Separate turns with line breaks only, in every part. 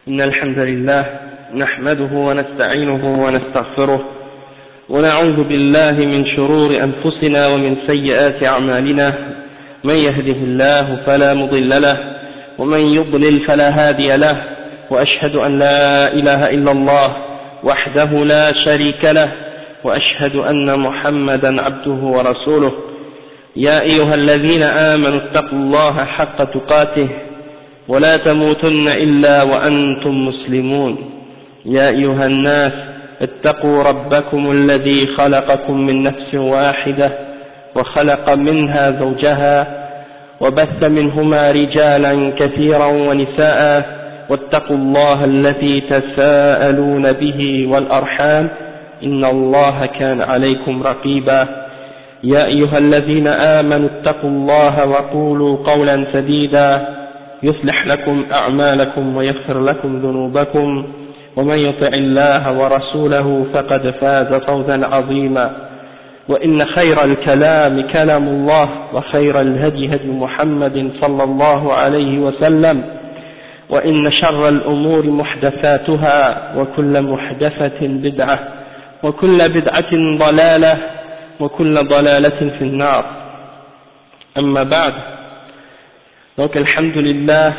إن الحمد لله نحمده ونستعينه ونستغفره ونعوذ بالله من شرور أنفسنا ومن سيئات أعمالنا من يهده الله فلا مضل له ومن يضلل فلا هادي له وأشهد أن لا إله إلا الله وحده لا شريك له وأشهد أن محمدا عبده ورسوله يا أيها الذين آمنوا اتقوا الله حق تقاته ولا تموتن إلا وأنتم مسلمون يا أيها الناس اتقوا ربكم الذي خلقكم من نفس واحدة وخلق منها زوجها وبث منهما رجالا كثيرا ونساء واتقوا الله الذي تساءلون به والأرحام إن الله كان عليكم رقيبا يا أيها الذين آمنوا اتقوا الله وقولوا قولا سديدا يصلح لكم أعمالكم ويغفر لكم ذنوبكم ومن يطع الله ورسوله فقد فاز فوزا عظيما وإن خير الكلام كلام الله وخير الهدي هدي محمد صلى الله عليه وسلم وإن شر الأمور محدثاتها وكل محدثة بدعة وكل بدعة ضلالة وكل ضلالة في النار أما بعد. Donc, alhamdulillah,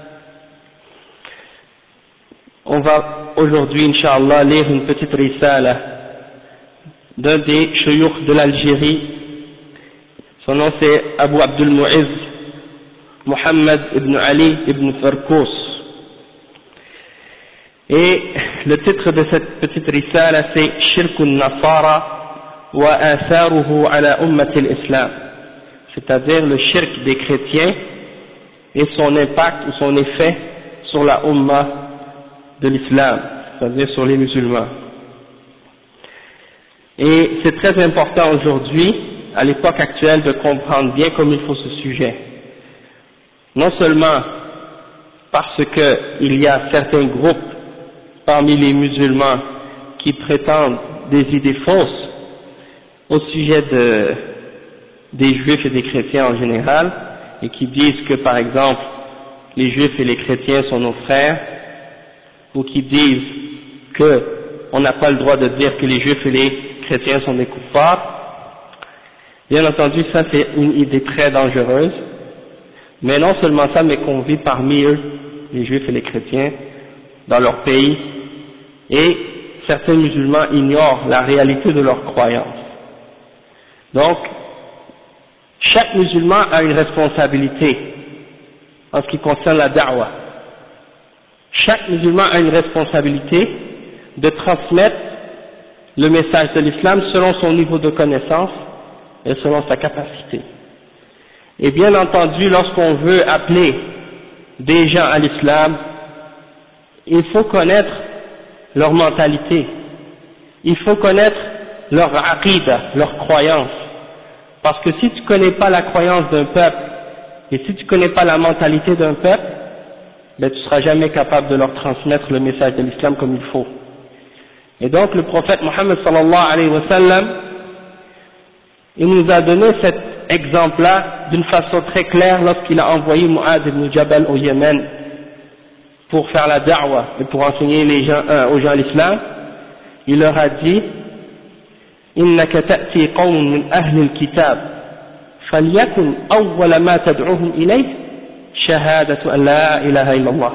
on va aujourd'hui, inch'Allah, lire une petite risala d'un des chouyoukh de l'Algérie. Son nom c'est Abu Abdul Mu'izz Muhammad ibn Ali ibn Farkous. Et le titre de cette petite risala c'est Shirkun Nasara wa atharuhu ala ummati al-Islam, c'est-à-dire le shirk des chrétiens et son impact ou son effet sur la Ummah de l'Islam, c'est-à-dire sur les musulmans. Et c'est très important aujourd'hui, à l'époque actuelle, de comprendre bien comme il faut ce sujet. Non seulement parce qu'il y a certains groupes parmi les musulmans qui prétendent des idées fausses au sujet des juifs et des chrétiens en général, et qui disent que par exemple les juifs et les chrétiens sont nos frères, ou qui disent qu'on n'a pas le droit de dire que les juifs et les chrétiens sont des kuffars. Bien entendu, ça c'est une idée très dangereuse, mais non seulement ça, mais qu'on vit parmi eux, les juifs et les chrétiens, dans leur pays, et certains musulmans ignorent la réalité de leurs croyances. Donc, chaque musulman a une responsabilité en ce qui concerne la da'wah. Chaque musulman a une responsabilité de transmettre le message de l'islam selon son niveau de connaissance et selon sa capacité. Et bien entendu, lorsqu'on veut appeler des gens à l'islam, il faut connaître leur mentalité, il faut connaître leur aqidah, leur croyance. Parce que si tu ne connais pas la croyance d'un peuple, et si tu ne connais pas la mentalité d'un peuple, ben tu ne seras jamais capable de leur transmettre le message de l'islam comme il faut. Et donc le prophète Mohammed sallallahu alayhi wa sallam, il nous a donné cet exemple-là d'une façon très claire lorsqu'il a envoyé Mu'adh ibn Jabal au Yémen pour faire la da'wah et pour enseigner aux gens l'islam. Il leur a dit: إنك تأتي قوم من أهل الكتاب فليكن أول ما تدعوهم إليه شهادة أن لا إله إلا الله.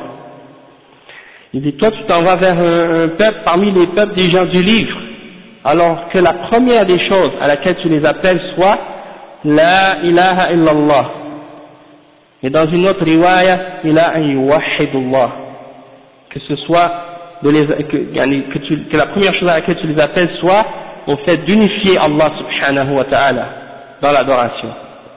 Il dit: toi tu t'en vas vers un peuple parmi les peuples des gens du livre, alors que la première des choses à laquelle tu les appelles soit La ilaha illallah. Et dans une autre riwaya, ila an yuwahhidullah, que ce soit que la première chose à laquelle tu les appelles soit au fait d'unifier Allah subhanahu wa ta'ala dans l'adoration.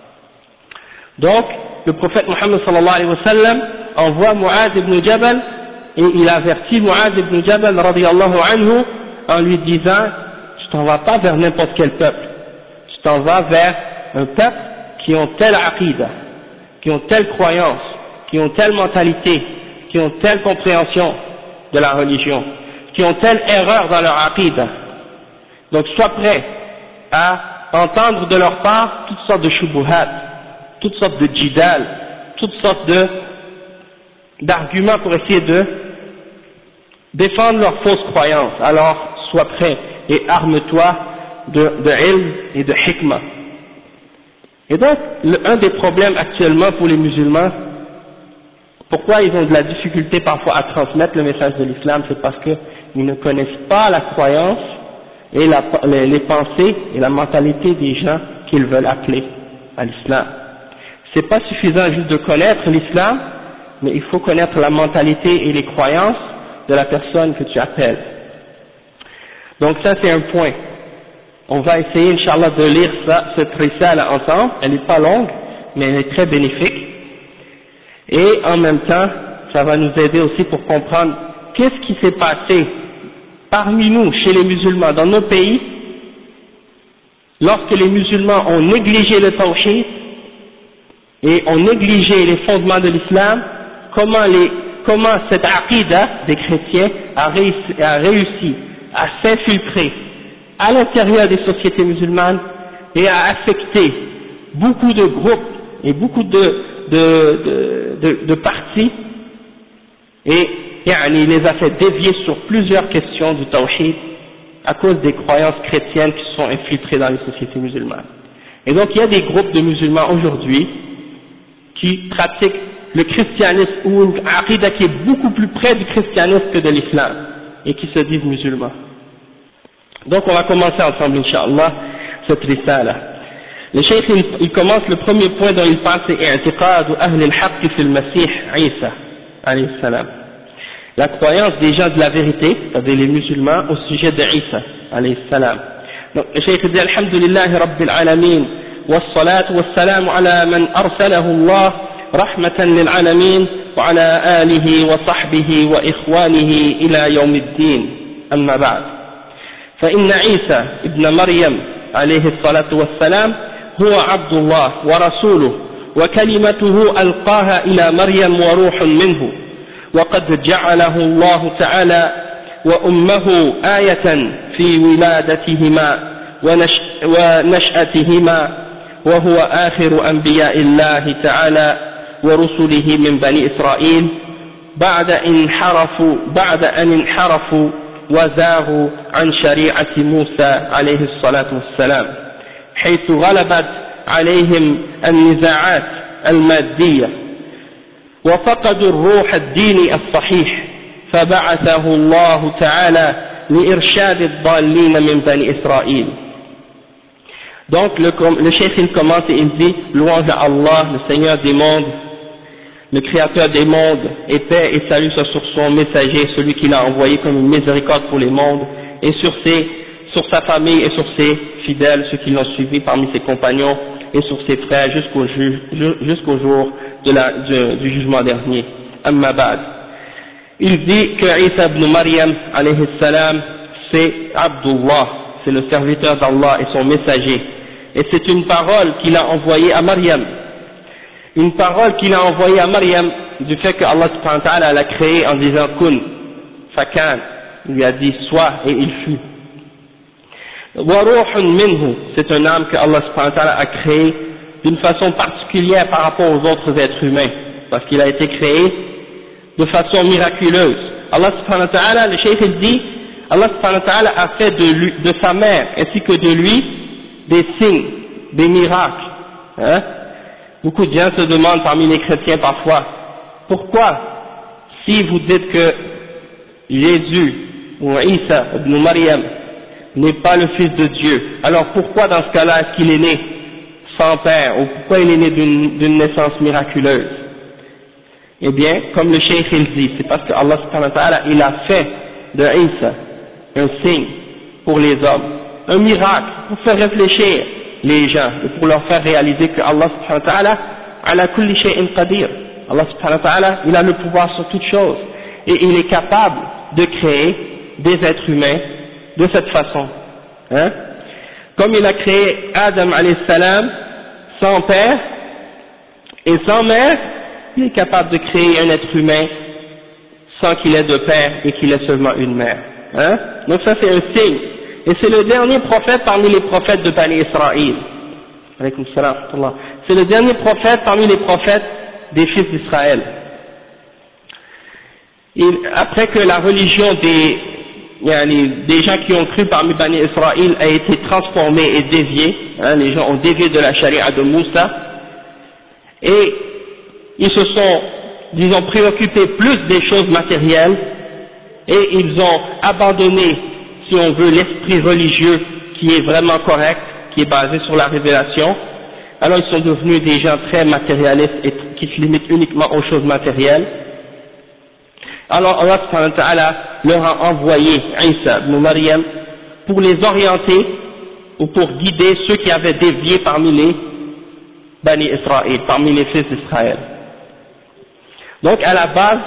Donc, le prophète Mohammed sallallahu alayhi wa sallam envoie Mu'adh ibn Jabal, et il avertit Mu'adh ibn Jabal radiyallahu anhu en lui disant: tu t'en vas pas vers n'importe quel peuple, tu t'en vas vers un peuple qui ont telle aqidah, qui ont telle croyance, qui ont telle mentalité, qui ont telle compréhension de la religion, qui ont telle erreur dans leur aqidah. Donc sois prêt à entendre de leur part toutes sortes de shubuhat, toutes sortes de jidal, toutes sortes d'arguments pour essayer défendre leurs fausses croyances. Alors sois prêt et arme-toi de ilm et de hikmah. Et donc, un des problèmes actuellement pour les musulmans, pourquoi ils ont de la difficulté parfois à transmettre le message de l'islam, c'est parce qu'ils ne connaissent pas la croyance et les pensées et la mentalité des gens qu'ils veulent appeler à l'islam. C'est pas suffisant juste de connaître l'islam, mais il faut connaître la mentalité et les croyances de la personne que tu appelles. Donc ça c'est un point. On va essayer, Inch'Allah, de lire cette risala ensemble. Elle n'est pas longue, mais elle est très bénéfique. Et en même temps, ça va nous aider aussi pour comprendre qu'est-ce qui s'est passé parmi nous, chez les musulmans, dans nos pays, lorsque les musulmans ont négligé le tawhid et ont négligé les fondements de l'islam, comment cette aqidah des chrétiens a réussi à s'infiltrer à l'intérieur des sociétés musulmanes et à affecter beaucoup de groupes et beaucoup de partis, et il les a fait dévier sur plusieurs questions du tawhid à cause des croyances chrétiennes qui sont infiltrées dans les sociétés musulmanes. Et donc il y a des groupes de musulmans aujourd'hui qui pratiquent le christianisme, ou une aqidah qui est beaucoup plus près du christianisme que de l'islam, et qui se disent musulmans. Donc on va commencer ensemble, Inch'Allah, cette risala. Le cheikh il commence, le premier point dont il parle, c'est i'tiqad ahl al-haqq fi al-masih Isa alayhi salam. La croyance des gens de la vérité, c'est-à-dire les musulmans, au sujet de Isa alayhi salam. Donc le cheikh dit alhamdulillahi rabbil alamin was-salatu was-salamu ala man arsalahu Allah rahmatan lil alamin wa ala alihi wa sahbihi wa ikhwanihi ila yawm ad-din. Amma ba'd. فإن عيسى ابن مريم عليه الصلاة والسلام هو عبد الله ورسوله وكلمته ألقاها إلى مريم وروح منه، وقد جعله الله تعالى وأمه آية في ولادتهما ونشأتهما، وهو آخر أنبياء الله تعالى ورسله من بني إسرائيل بعد أن انحرفوا وزاغوا عن شريعة موسى عليه الصلاة والسلام، حيث غلبت عليهم النزاعات المادية وفقدوا الروح الديني الصحيح، فبعثه الله تعالى لإرشاد الضالين من بني إسرائيل. Donc le cheikh il commence et il dit louange à Allah, le Seigneur des mondes, le Créateur des mondes, et paix et salut soit sur son messager, celui qu'il a envoyé comme une miséricorde pour les mondes, et sur sa famille et sur ses fidèles, ceux qui l'ont suivi parmi ses compagnons, et sur ses frères jusqu'au jour du jugement dernier. Amma ba'd. Il dit que Isa ibn Maryam, alayhi salam, c'est Abdullah, c'est le serviteur d'Allah et son messager, et c'est une parole qu'il a envoyée à Maryam. Une parole qu'il a envoyée à Maryam du fait que Allah subhanahu wa ta'ala l'a créé en disant kun, fakan, il lui a dit sois et il fut. Wa ruhun minhu, c'est un âme que Allah subhanahu wa ta'ala a créé d'une façon particulière par rapport aux autres êtres humains, parce qu'il a été créé de façon miraculeuse. Allah subhanahu wa ta'ala, le cheikh il dit, Allah subhanahu wa ta'ala a fait de sa mère ainsi que de lui des signes, des miracles. Hein? Beaucoup de gens se demandent parmi les chrétiens parfois, pourquoi, si vous dites que Jésus ou Isa ibn Maryam n'est pas le fils de Dieu, alors pourquoi dans ce cas-là est-ce qu'il est né sans père, ou pourquoi il est né d'une naissance miraculeuse? Eh bien, comme le cheikh il dit, c'est parce que Allah subhanahu wa ta'ala il a fait de Isa un signe pour les hommes, un miracle pour faire réfléchir les gens et pour leur faire réaliser que Allah subhanahu wa ta'ala ala kulli shay'in qadir. Allah subhanahu wa ta'ala il a le pouvoir sur toutes choses et il est capable de créer des êtres humains de cette façon. Hein? Comme il a créé Adam alayhi salam sans père et sans mère, il est capable de créer un être humain sans qu'il ait de père et qu'il ait seulement une mère. Hein? Donc ça c'est un signe. Et c'est le dernier prophète parmi les prophètes de Bani Israël. C'est le dernier prophète parmi les prophètes des fils d'Israël. après que la religion des gens qui ont cru parmi Bani Israël a été transformée et déviée, les gens ont dévié de la charia de Moussa, et ils se sont, disons, préoccupés plus des choses matérielles, et ils ont abandonné, si on veut, l'esprit religieux qui est vraiment correct, qui est basé sur la révélation. Alors ils sont devenus des gens très matérialistes et qui se limitent uniquement aux choses matérielles. Alors Allah subhanahu wa ta'ala leur a envoyé Isa ibn Maryam pour les orienter ou pour guider ceux qui avaient dévié parmi les Bani Israël, parmi les fils d'Israël. Donc à la base,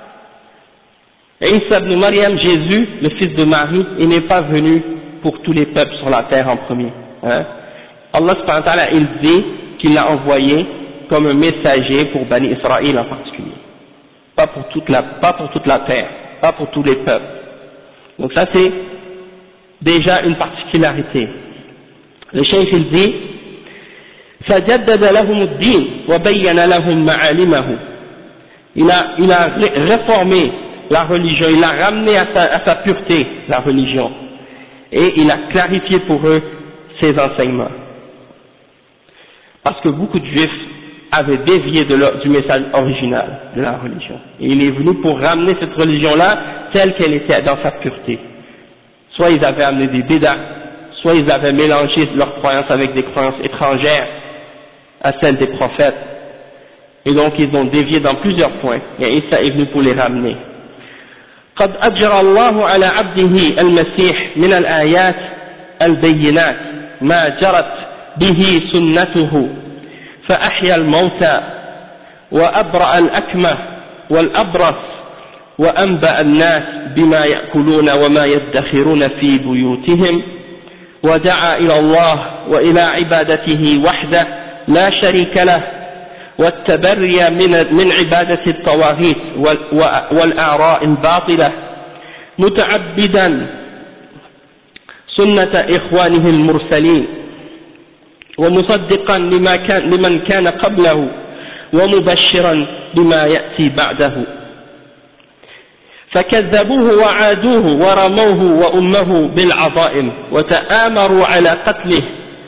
Isa ibn Maryam, Jésus, le fils de Marie, il n'est pas venu pour tous les peuples sur la terre en premier. Allah subhanahu wa ta'ala, il dit qu'il l'a envoyé comme un messager pour Bani Israël en particulier. Pas pour toute la terre, pas pour tous les peuples. Donc ça c'est déjà une particularité. Le cheikh il dit فَجَدَّدَ لَهُمُ الدِّينَ وَبَيَّنَ لَهُمْ مَعَالِمَهُ. Il a réformé la religion, il a ramené à sa pureté la religion, et il a clarifié pour eux ses enseignements. Parce que beaucoup de juifs avaient dévié du message original de la religion. Et il est venu pour ramener cette religion-là telle qu'elle était dans sa pureté. Soit ils avaient amené des bid'ah, soit ils avaient mélangé leurs croyances avec des croyances étrangères à celles des prophètes. Et donc ils ont dévié dans plusieurs points. Et Isa est venu pour les ramener. قد أجرى الله على عبده المسيح من الآيات البينات ما جرت به سنته فأحيا الموتى وأبرأ الأكمه والأبرص وأنبأ الناس بما يأكلون وما يدخرون في بيوتهم ودعا إلى الله وإلى عبادته وحده لا شريك له والتبري من عبادة الطواغيت والآراء الباطلة متعبدا سنة إخوانه المرسلين ومصدقا لمن كان قبله ومبشرا بما يأتي بعده فكذبوه وعادوه ورموه وأمه بالعظائم وتآمروا على قتله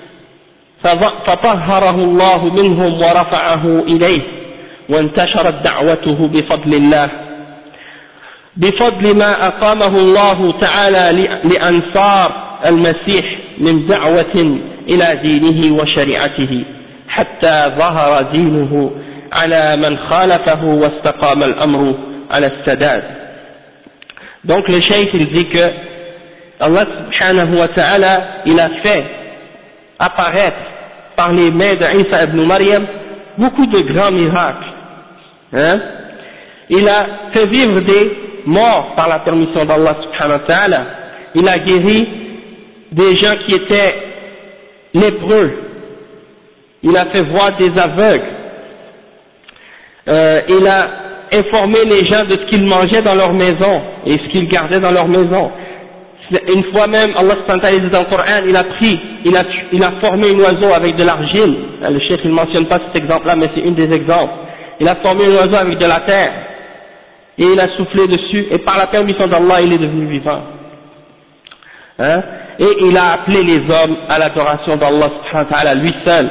فطهره الله منهم ورفعه إليه وانتشرت دعوته بفضل الله بفضل ما أقامه الله تعالى لأنصار المسيح من دعوة إلى دينه وشريعته حتى ظهر دينه على من خالفه واستقام الأمر على السداد. Donc le cheikh il dit que Allah subhanahu wa ta'ala il a fait apparaître par les mains d'Isa ibn Maryam beaucoup de grands miracles. Il a fait vivre des morts par la permission d'Allah subhanahu wa ta'ala. Il a guéri des gens qui étaient lépreux. Il a fait voir des aveugles. Il a informé les gens de ce qu'ils mangeaient dans leur maison et ce qu'ils gardaient dans leur maison. Une fois même, Allah subhanahu wa ta'ala dit dans le Coran, il a formé un oiseau avec de l'argile. Le cheikh il ne mentionne pas cet exemple-là, mais c'est un des exemples. Il a formé un oiseau avec de la terre et il a soufflé dessus et par la permission d'Allah il est devenu vivant. Et il a appelé les hommes à l'adoration d'Allah subhanahu wa ta'ala lui seul.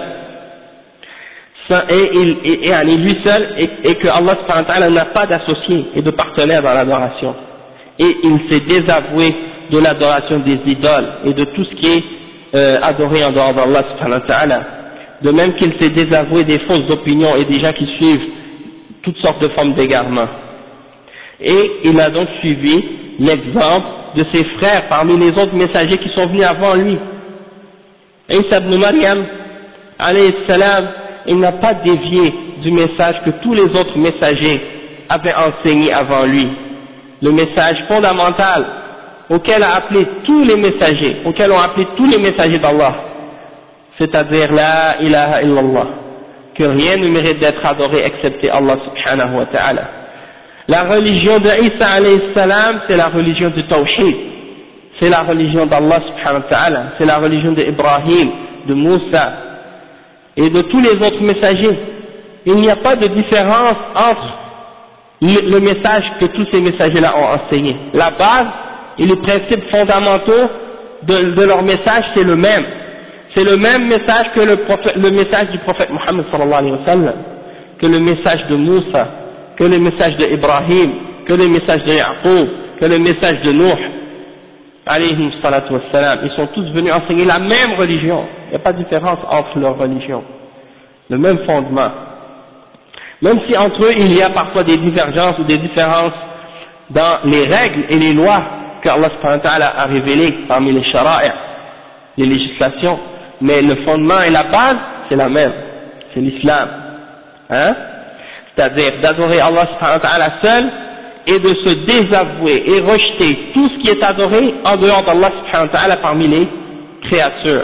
Et lui seul, et que Allah subhanahu wa ta'ala n'a pas d'associé et de partenaire dans l'adoration. Et il s'est désavoué de l'adoration des idoles et de tout ce qui est adoré en dehors d'Allah subhanahu wa ta'ala. De même qu'il s'est désavoué des fausses opinions et des gens qui suivent toutes sortes de formes d'égarement. Et il a donc suivi l'exemple de ses frères parmi les autres messagers qui sont venus avant lui. Isa ibn Maryam, alayhi salam, il n'a pas dévié du message que tous les autres messagers avaient enseigné avant lui. Le message fondamental auquel a appelé tous les messagers, auquel ont appelé tous les messagers d'Allah, c'est-à-dire la ilaha illallah, que rien ne mérite d'être adoré excepté Allah subhanahu wa ta'ala. La religion de Isa alayhi salam, c'est la religion du tawhid, c'est la religion d'Allah subhanahu wa ta'ala, c'est la religion d'Ibrahim, de Moussa et de tous les autres messagers. Il n'y a pas de différence entre le message que tous ces messagers-là ont enseigné. La base et les principes fondamentaux de leur message, c'est le même. C'est le même message que le message du prophète Mohammed sallallahu alayhi wa sallam, que le message de Moussa, que le message de Ibrahim, que le message de Yaqub, que le message de Nuh, alayhi salatu wassalam. Ils sont tous venus enseigner la même religion. Il n'y a pas de différence entre leurs religions. Le même fondement. Même si entre eux il y a parfois des divergences ou des différences dans les règles et les lois qu'Allah subhanahu wa ta'ala a révélées parmi les shara'i', les législations, mais le fondement et la base, c'est la même. C'est l'islam. Hein? C'est-à-dire d'adorer Allah subhanahu wa ta'ala seul et de se désavouer et rejeter tout ce qui est adoré en dehors d'Allah subhanahu wa ta'ala parmi les créatures.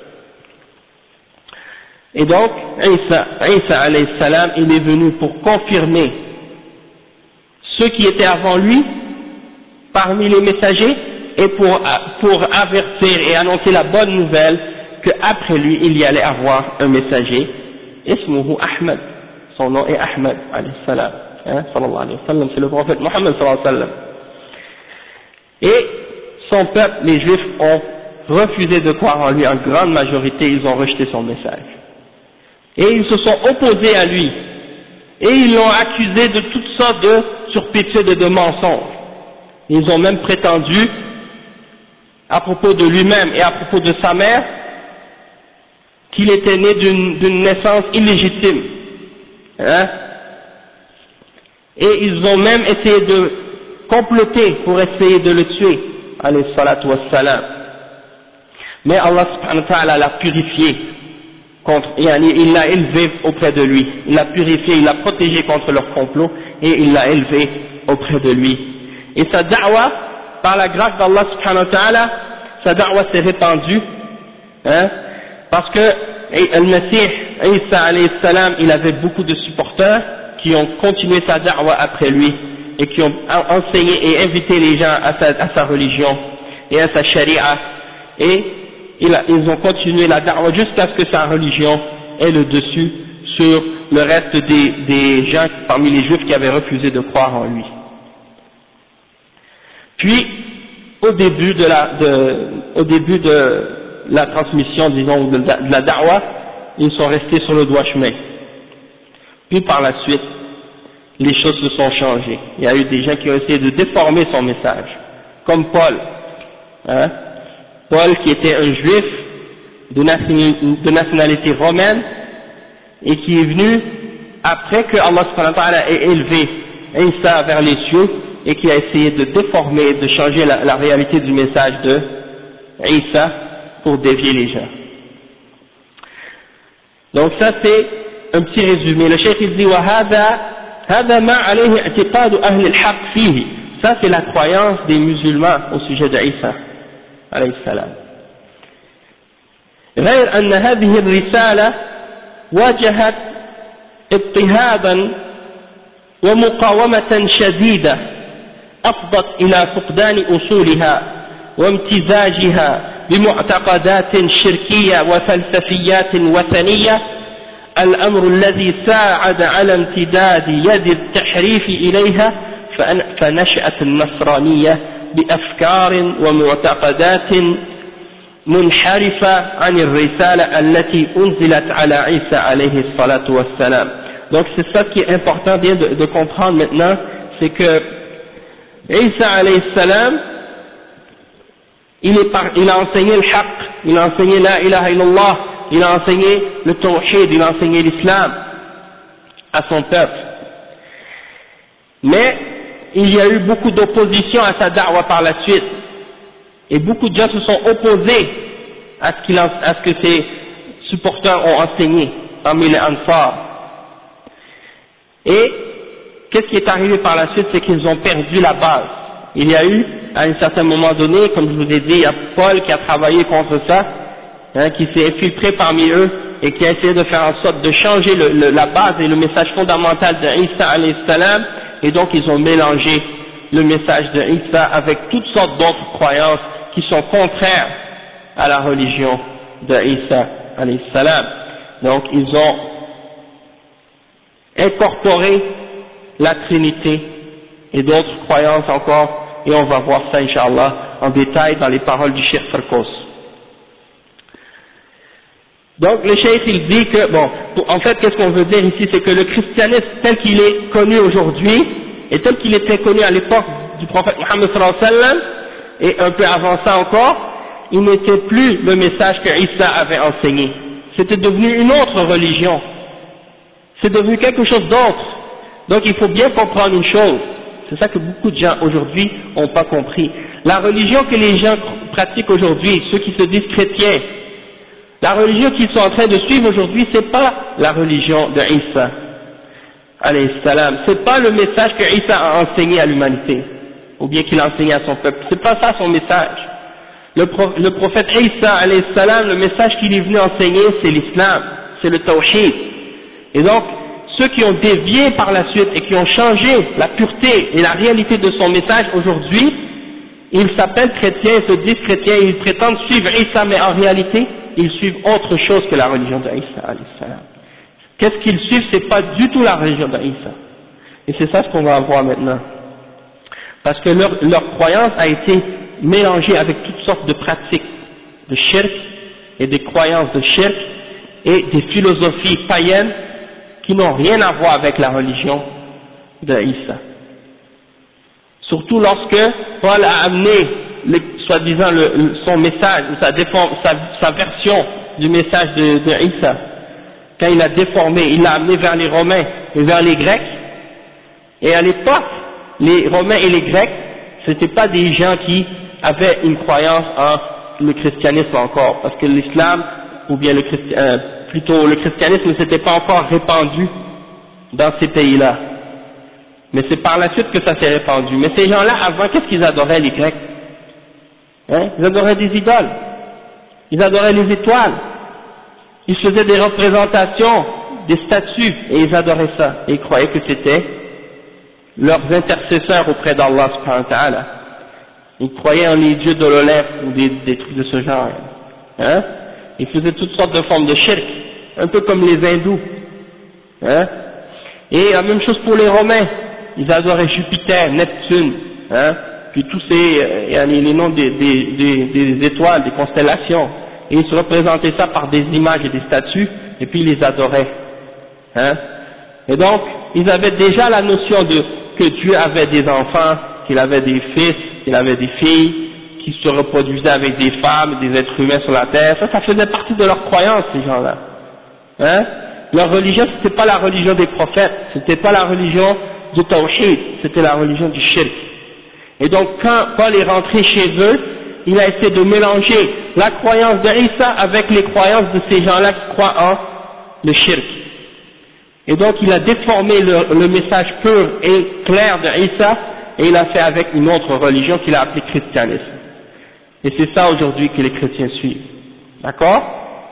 Et donc, Isa alayhi salam, il est venu pour confirmer ceux qui étaient avant lui parmi les messagers et pour avertir et annoncer la bonne nouvelle qu'après lui il y allait avoir un messager, ismuhu Ahmed, son nom est Ahmed alayhi salam, hein, sallallahu alayhi wa sallam, c'est le prophète Mohammed sallallahu alayhi wa sallam. Et son peuple, les juifs, ont refusé de croire en lui, en grande majorité ils ont rejeté son message. Et ils se sont opposés à lui, et ils l'ont accusé de toutes sortes de turpitudes et de mensonges. Ils ont même prétendu, à propos de lui-même et à propos de sa mère, qu'il était né d'une naissance illégitime. Hein? Et ils ont même essayé de comploter pour essayer de le tuer, alayhi salatu wassalam. Mais Allah subhanahu wa ta'ala l'a purifié. Il l'a élevé auprès de lui, il l'a purifié, il l'a protégé contre leur complot et il l'a élevé auprès de lui. Et sa da'wa, par la grâce d'Allah subhanahu wa ta'ala, sa da'wa s'est répandue, hein, parce que Al-Masih, Isa alayhi salam, il avait beaucoup de supporters qui ont continué sa da'wa après lui et qui ont enseigné et invité les gens à sa religion et à sa sharia, et ils ont continué la da'wa jusqu'à ce que sa religion ait le dessus sur le reste des gens parmi les juifs qui avaient refusé de croire en lui. Puis, au début de la transmission, disons, de la da'wa, ils sont restés sur le droit chemin. Puis par la suite, les choses se sont changées. Il y a eu des gens qui ont essayé de déformer son message, comme Paul. Hein? Paul qui était un juif de nationalité romaine et qui est venu après que Allah subhanahu wa ta'ala ait élevé Isa vers les cieux et qui a essayé de déformer, de changer la réalité du message de Isa pour dévier les gens. Donc ça c'est un petit résumé. Le cheikh il dit هذا ما عليه اعتقاد أهل الحق فيه. Ça c'est la croyance des musulmans au sujet d'Isa عليه السلام. غير أن هذه الرسالة واجهت اضطهادا ومقاومة شديدة أفضت إلى فقدان أصولها وامتزاجها بمعتقدات شركية وفلسفيات وثنية، الأمر الذي ساعد على امتداد يد التحريف إليها، فنشأت النصرانية بأفكار ومعتقدات منحرفة عن الرسالة التي أنزلت على عيسى عليه الصلاة والسلام. Donc c'est ça qui est important bien de comprendre maintenant, c'est que Isa alayhi salam, il a enseigné le haqq, il a enseigné la ilaha illallah, il a enseigné le tawhid, il a enseigné l'islam à son peuple. Mais il y a eu beaucoup d'opposition à sa da'wa par la suite. Et beaucoup de gens se sont opposés à ce que ses supporters ont enseigné parmi les Ansar. Et qu'est-ce qui est arrivé par la suite, c'est qu'ils ont perdu la base. Il y a eu, à un certain moment donné, comme je vous ai dit, il y a Paul qui a travaillé contre ça, hein, qui s'est infiltré parmi eux et qui a essayé de faire en sorte de changer la base et le message fondamental de Isa alayhi salam, et donc ils ont mélangé le message de Isa avec toutes sortes d'autres croyances qui sont contraires à la religion de Isa alayhi salam. Donc ils ont incorporé la Trinité et d'autres croyances encore, et on va voir ça, Inch'Allah, en détail dans les paroles du Cheikh Farkos. Donc le Cheikh il dit que, bon, en fait qu'est-ce qu'on veut dire ici, c'est que le christianisme tel qu'il est connu aujourd'hui, et tel qu'il était connu à l'époque du prophète Mohammed sallallahu alayhi wa sallam, et un peu avant ça encore, il n'était plus le message que Isa avait enseigné. C'était devenu une autre religion. C'est devenu quelque chose d'autre. Donc il faut bien comprendre une chose. C'est ça que beaucoup de gens aujourd'hui n'ont pas compris. La religion que les gens pratiquent aujourd'hui, ceux qui se disent chrétiens, la religion qu'ils sont en train de suivre aujourd'hui, c'est pas la religion de Isa, alayhi salam. C'est pas le message que Isa a enseigné à l'humanité, ou bien qu'il a enseigné à son peuple. C'est pas ça son message. Le prophète Isa, alayhi salam, le message qu'il est venu enseigner, c'est l'islam, c'est le tawhid. Et donc, ceux qui ont dévié par la suite et qui ont changé la pureté et la réalité de son message aujourd'hui, ils s'appellent chrétiens, ils se disent chrétiens, ils prétendent suivre Isa, mais en réalité, ils suivent autre chose que la religion d'Isa, alayhi salam. Qu'est-ce qu'ils suivent? C'est pas du tout la religion d'Isa. Et c'est ça ce qu'on va voir maintenant. Parce que leur croyance a été mélangée avec toutes sortes de pratiques de shirk et des croyances de shirk et des philosophies païennes qui n'ont rien à voir avec la religion d'Isa. Surtout lorsque Paul a amené soi-disant son message, sa version du message de Isa, quand il l'a déformé, il l'a amené vers les Romains et vers les Grecs. Et à l'époque, les Romains et les Grecs, c'était pas des gens qui avaient une croyance en le christianisme encore, parce que l'islam, ou bien plutôt le christianisme ne s'était pas encore répandu dans ces pays-là. Mais c'est par la suite que ça s'est répandu. Mais ces gens-là, avant, qu'est-ce qu'ils adoraient, les Grecs? Ils adoraient des idoles, ils adoraient les étoiles, ils faisaient des représentations, des statues, et ils adoraient ça, et ils croyaient que c'était leurs intercesseurs auprès d'Allah subhanahu wa ta'ala. Ils croyaient en les dieux de l'Olympe ou des trucs de ce genre. Ils faisaient toutes sortes de formes de shirk, un peu comme les hindous. Et la même chose pour les Romains, ils adoraient Jupiter, Neptune, puis tous les noms des étoiles, des constellations, et ils se représentaient ça par des images et des statues, et puis ils les adoraient. Et donc, ils avaient déjà la notion que Dieu avait des enfants, qu'il avait des fils, qu'il avait des filles, qui se reproduisaient avec des femmes, des êtres humains sur la terre. Ça faisait partie de leur croyance, ces gens-là. Leur religion, c'était pas la religion des prophètes, c'était pas la religion du tawhid, c'était la religion du shirk. Et donc, quand Paul est rentré chez eux, il a essayé de mélanger la croyance de Isa avec les croyances de ces gens-là qui croient en le shirk. Et donc, il a déformé le message pur et clair de Isa, et il a fait avec une autre religion qu'il a appelée christianisme. Et c'est ça aujourd'hui que les chrétiens suivent. D'accord?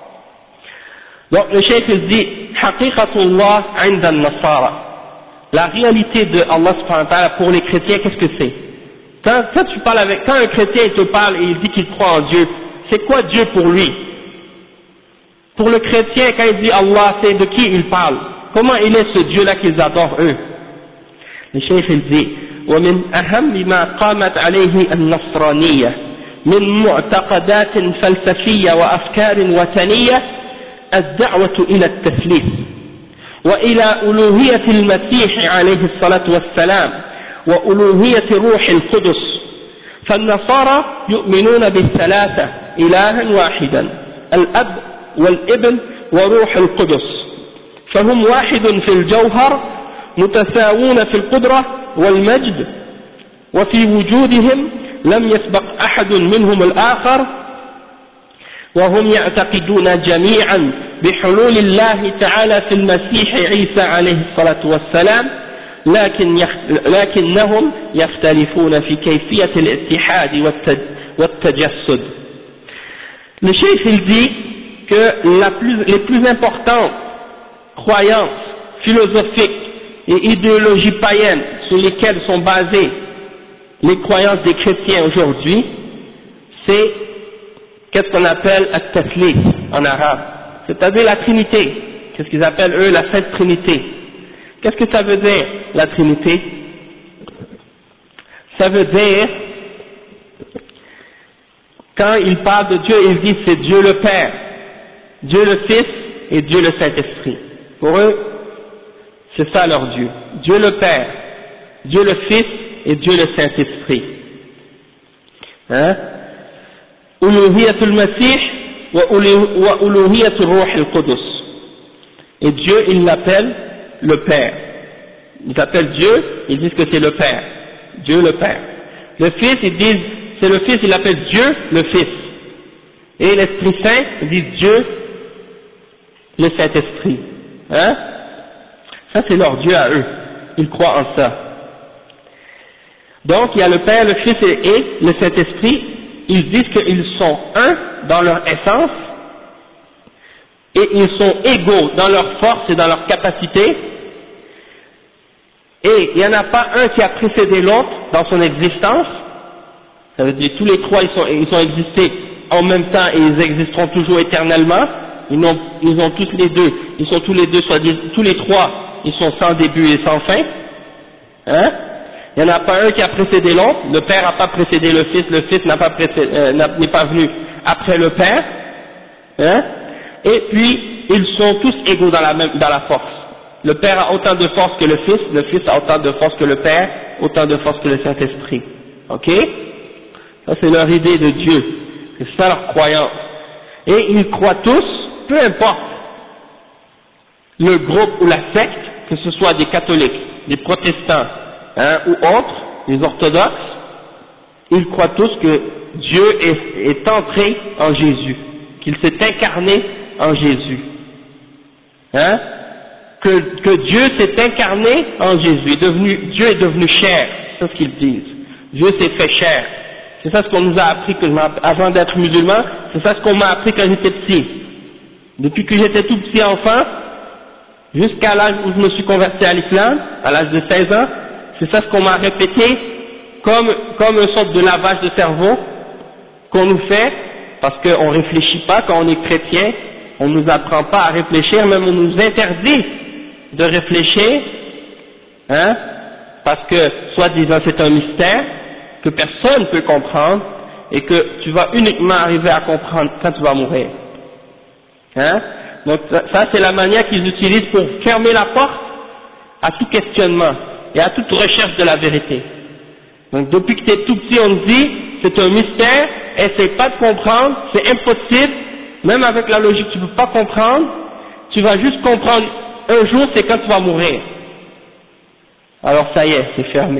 Donc, le cheikh il dit, Haqiqatullah 'inda an-nasara. La réalité de Allah subhanahu wa ta'ala pour les chrétiens, qu'est-ce que c'est? Quand un chrétien te parle et il dit qu'il croit en Dieu, c'est quoi Dieu pour lui? Pour le chrétien, quand il dit Allah, c'est de qui il parle? Comment il est ce Dieu-là qu'ils adorent eux? Le cheikh il dit, ومن أهم ما قامت عليه النصرانية من معتقدات فلسفية وأفكار وثنية الدعوة إلى التثليث وإلى ألوهية المسيح عليه الصلاة والسلام وألوهية روح القدس. فالنصارى يؤمنون بالثلاثة إلها واحدا، الأب والابن وروح القدس، فهم واحد في الجوهر متساوون في القدرة والمجد، وفي وجودهم لم يسبق أحد منهم الآخر، وهم يعتقدون جميعا بحلول الله تعالى في المسيح عيسى عليه الصلاة والسلام، لكنهم يختلفون في كيفية الاتحاد والتجسد. Le cheikh il dit que les plus importantes croyances philosophiques et idéologies païennes sur lesquelles sont basées les croyances des chrétiens aujourd'hui, c'est qu'est-ce qu'on appelle at-tathlith en arabe, c'est-à-dire la Trinité, qu'est-ce qu'ils appellent eux la Sainte Trinité. Qu'est-ce que ça veut dire, la Trinité? Ça veut dire, quand ils parlent de Dieu, ils disent c'est Dieu le Père, Dieu le Fils et Dieu le Saint-Esprit. Pour eux, c'est ça leur Dieu. Dieu le Père, Dieu le Fils et Dieu le Saint-Esprit. Hein? Uluhiyatul Masih wa uluhiyatul Ruh al-Qudus. Et Dieu, ils l'appellent le Père. Ils appellent Dieu, ils disent que c'est le Père. Dieu le Père. Le Fils, ils disent, c'est le Fils, ils l'appellent Dieu le Fils. Et l'Esprit Saint, ils disent Dieu le Saint-Esprit. Hein? Ça c'est leur Dieu à eux. Ils croient en ça. Donc il y a le Père, le Fils et le Saint-Esprit. Ils disent qu'ils sont un dans leur essence et ils sont égaux dans leur force et dans leur capacité. Et il n'y en a pas un qui a précédé l'autre dans son existence. Ça veut dire tous les trois ils ont existé en même temps et ils existeront toujours éternellement. Ils ont tous les deux, ils sont tous les deux, tous les trois, ils sont sans début et sans fin. Hein? Il n'y en a pas un qui a précédé l'autre. Le Père n'a pas précédé le Fils n'est pas venu après le Père. Hein? Et puis ils sont tous égaux dans la force. Le Père a autant de force que le Fils a autant de force que le Père, autant de force que le Saint-Esprit. Ok? Ça c'est leur idée de Dieu, c'est ça leur croyance. Et ils croient tous, peu importe le groupe ou la secte, que ce soit des catholiques, des protestants, hein, ou autres, les orthodoxes, ils croient tous que Dieu est entré en Jésus, qu'il s'est incarné en Jésus. Hein? Que Dieu s'est incarné en Jésus, Dieu est devenu chair, c'est ce qu'ils disent. Dieu s'est fait chair. C'est ça ce qu'on nous a appris avant d'être musulman, c'est ça ce qu'on m'a appris quand j'étais petit. Depuis que j'étais tout petit enfant, jusqu'à l'âge où je me suis converti à l'islam, à l'âge de 16 ans, c'est ça ce qu'on m'a répété comme une sorte de lavage de cerveau qu'on nous fait, parce qu'on ne réfléchit pas quand on est chrétien, on ne nous apprend pas à réfléchir, même on nous interdit de réfléchir, hein, parce que soi-disant c'est un mystère que personne ne peut comprendre et que tu vas uniquement arriver à comprendre quand tu vas mourir. Hein? Donc ça c'est la manière qu'ils utilisent pour fermer la porte à tout questionnement et à toute recherche de la vérité. Donc depuis que tu es tout petit on te dit c'est un mystère, essaie pas de comprendre, c'est impossible, même avec la logique tu ne peux pas comprendre, tu vas juste comprendre un jour c'est quand tu vas mourir. Alors ça y est, c'est fermé.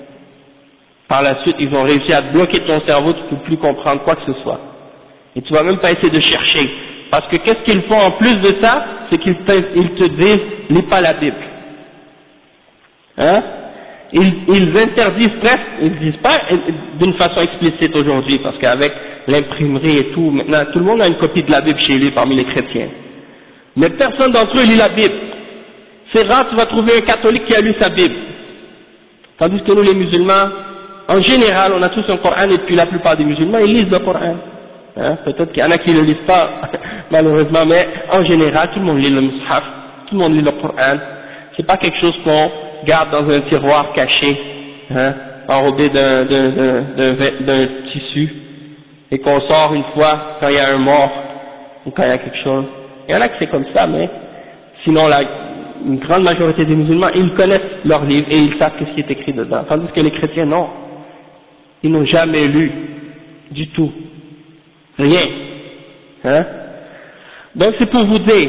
Par la suite, ils ont réussi à bloquer ton cerveau, tu ne peux plus comprendre quoi que ce soit. Et tu vas même pas essayer de chercher. Parce que qu'est-ce qu'ils font en plus de ça? C'est qu'ils te disent, lis pas la Bible. Hein? Ils interdisent presque, ils disent pas d'une façon explicite aujourd'hui, parce qu'avec l'imprimerie et tout, maintenant tout le monde a une copie de la Bible chez lui parmi les chrétiens. Mais personne d'entre eux lit la Bible. C'est rare, tu vas trouver un catholique qui a lu sa Bible. Tandis que nous les musulmans, en général, on a tous un Coran et puis la plupart des musulmans, ils lisent le Coran. Hein? Peut-être qu'il y en a qui ne le lisent pas, malheureusement, mais en général, tout le monde lit le Mus'haf, tout le monde lit le Coran. C'est pas quelque chose qu'on garde dans un tiroir caché, hein, enrobé d'un tissu, et qu'on sort une fois quand il y a un mort, ou quand il y a quelque chose. Il y en a qui c'est comme ça, mais sinon une grande majorité des musulmans, ils connaissent leur livre et ils savent ce qui est écrit dedans. Tandis que les chrétiens, non. Ils n'ont jamais lu du tout. Rien. Hein? Donc c'est pour vous dire,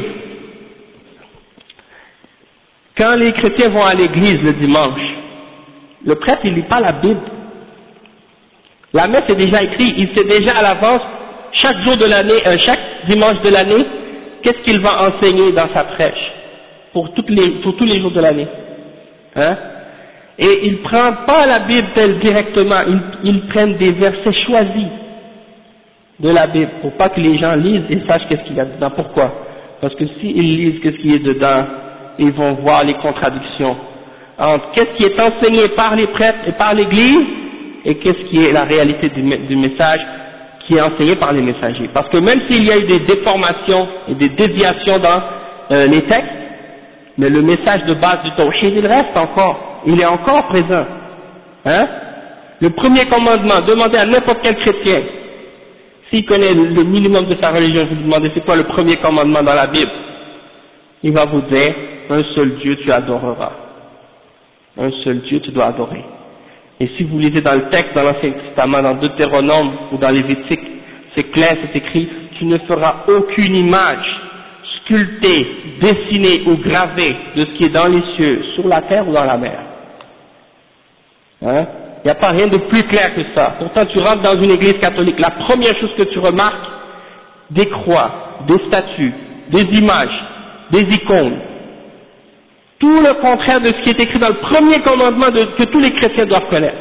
quand les chrétiens vont à l'église le dimanche, le prêtre il lit pas la Bible. La messe est déjà écrite, il sait déjà à l'avance, chaque jour de l'année, chaque dimanche de l'année, qu'est-ce qu'il va enseigner dans sa prêche, pour tous les jours de l'année. Hein? Et il ne prend pas la Bible telle directement, il prennent des versets choisis de la Bible, pour pas que les gens lisent et sachent qu'est-ce qu'il y a dedans. Pourquoi? Parce que s'ils lisent qu'est-ce qui est dedans, ils vont voir les contradictions entre qu'est-ce qui est enseigné par les prêtres et par l'Église, et qu'est-ce qui est la réalité du message qui est enseigné par les messagers. Parce que même s'il y a eu des déformations et des déviations dans les textes, Mais le message de base du tawhid, il reste encore, il est encore présent. Hein? Le premier commandement, demandez à n'importe quel chrétien, s'il connaît le minimum de sa religion, vous lui demandez c'est quoi le premier commandement dans la Bible, il va vous dire, un seul Dieu tu adoreras. Un seul Dieu tu dois adorer. Et si vous lisez dans le texte, dans l'Ancien Testament, dans Deutéronome ou dans Lévitique, c'est clair, c'est écrit, tu ne feras aucune image sculptée, dessinée ou gravée de ce qui est dans les cieux, sur la terre ou dans la mer. Hein? Il n'y a pas rien de plus clair que ça. Pourtant, tu rentres dans une église catholique, la première chose que tu remarques, des croix, des statues, des images, des icônes. Tout le contraire de ce qui est écrit dans le premier commandement que tous les chrétiens doivent connaître.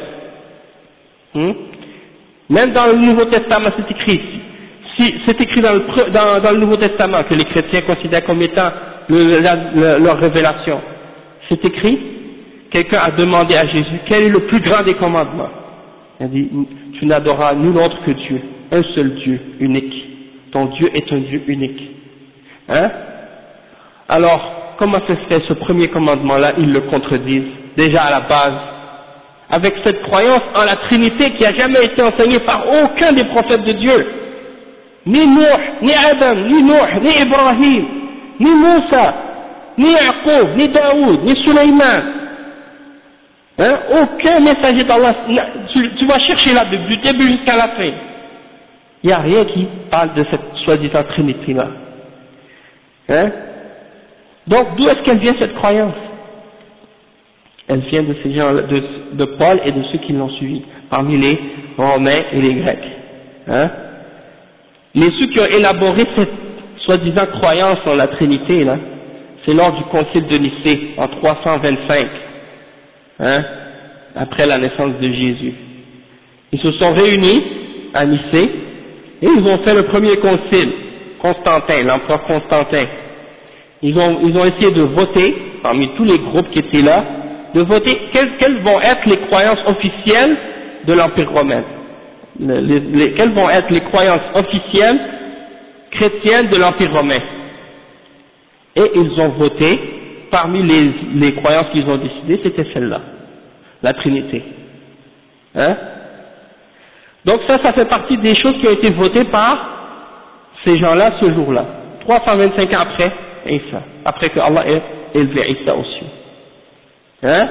Même dans le Nouveau Testament, c'est écrit ici. Si c'est écrit dans le Nouveau Testament que les chrétiens considèrent comme étant leur révélation. C'est écrit, quelqu'un a demandé à Jésus quel est le plus grand des commandements. Il a dit, tu n'adoreras nul autre que Dieu, un seul Dieu, unique. Ton Dieu est un Dieu unique. Hein? Alors, comment se fait ce premier commandement-là, ils le contredisent, déjà à la base, avec cette croyance en la Trinité qui n'a jamais été enseignée par aucun des prophètes de Dieu. Ni Nuh, ni Adam, ni Nuh, ni Ibrahim, ni Moussa, ni Yaqub, ni Daoud, ni Sulayman. Hein? Aucun messager d'Allah, tu vas chercher là du début jusqu'à la fin. Il n'y a rien qui parle de cette soi-disant Trinité-là. Hein? Donc d'où est-ce qu'elle vient cette croyance? Elle vient de ces gens, de Paul et de ceux qui l'ont suivi, parmi les Romains et les Grecs. Hein? Mais ceux qui ont élaboré cette soi-disant croyance en la Trinité, là, c'est lors du concile de Nicée, en 325, hein, après la naissance de Jésus. Ils se sont réunis à Nicée, et ils ont fait le premier concile, Constantin, l'empereur Constantin. Ils ont essayé de voter, parmi tous les groupes qui étaient là, de voter quelles vont être les croyances officielles de l'Empire romain. Quelles vont être les croyances officielles chrétiennes de l'Empire romain. Et ils ont voté, parmi les croyances qu'ils ont décidées, c'était celle-là, la Trinité. Hein? Donc ça fait partie des choses qui ont été votées par ces gens-là ce jour-là, 325 ans après Isa, après que Allah ait élevé Isa aux cieux. Hein?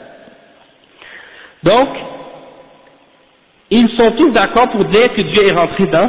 Donc, ils sont tous d'accord pour dire que Dieu est rentré dans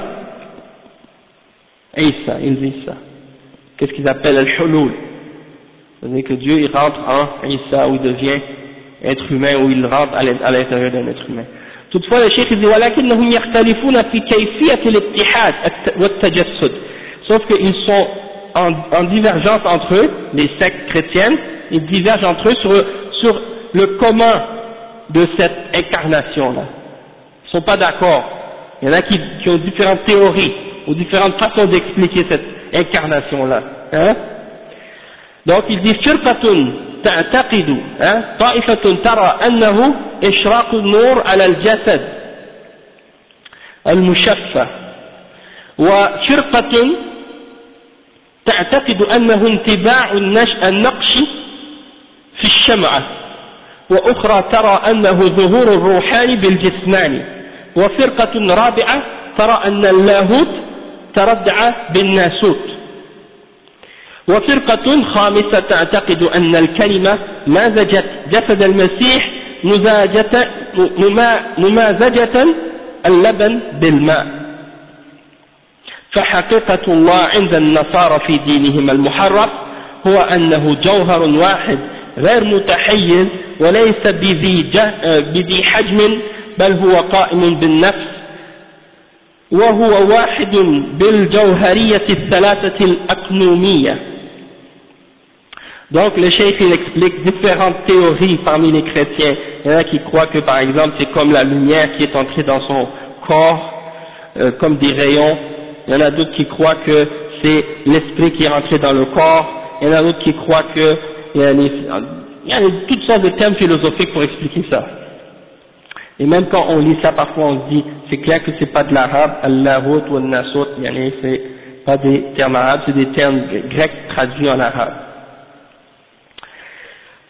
Isa, ils disent ça. Qu'est-ce qu'ils appellent al-hulul? C'est-à-dire que Dieu il rentre en Isa, où il devient être humain, où il rentre à l'intérieur d'un être humain. Toutefois, le cheikh dit وَلَكِنَّهُمْ يَخْتَلِفُونَ فِي كَيْفِيَّةِ الِاتِّحَادِ وَالتَّجَسُّدِ. Sauf qu'ils sont en divergence entre eux, les sectes chrétiennes, ils divergent entre eux sur le comment de cette incarnation-là. Ils ne sont pas d'accord. Il y en a qui ont différentes théories ou différentes façons d'expliquer cette incarnation-là. Hein? Donc il dit فرقة تعتقد طائفة ترى أنه إشراق النور على الجسد المشفى وفرقة تعتقد أنه انتباع النقش في الشمعة وأخرى ترى أنه ظهور الروحاني بالجسمان وفرقة رابعة ترى أن اللاهوت تردع بالناسوت وفرقة خامسة تعتقد أن الكلمة مازجت جسد المسيح ممازجة اللبن بالماء فحقيقة الله عند النصارى في دينهم المحرف هو أنه جوهر واحد غير متحيز وليس بذي حجم بل هو قائم بالنفس وهو واحد بالجوهرية الثلاثة الأقنومية. Donc le cheikh il explique différentes théories parmi les chrétiens. Il y en a qui croient que par exemple c'est comme la lumière qui est entrée dans son corps, comme des rayons. Il y en a d'autres qui croient que c'est l'esprit qui est rentré dans le corps. Il y en a d'autres qui croient que il y a toutes sortes de termes philosophiques pour expliquer ça. Et même quand on lit ça, parfois on se dit, c'est clair que c'est pas de l'arabe, al-lahut ou al-nasut, c'est pas des termes arabes, c'est des termes grecs traduits en arabe.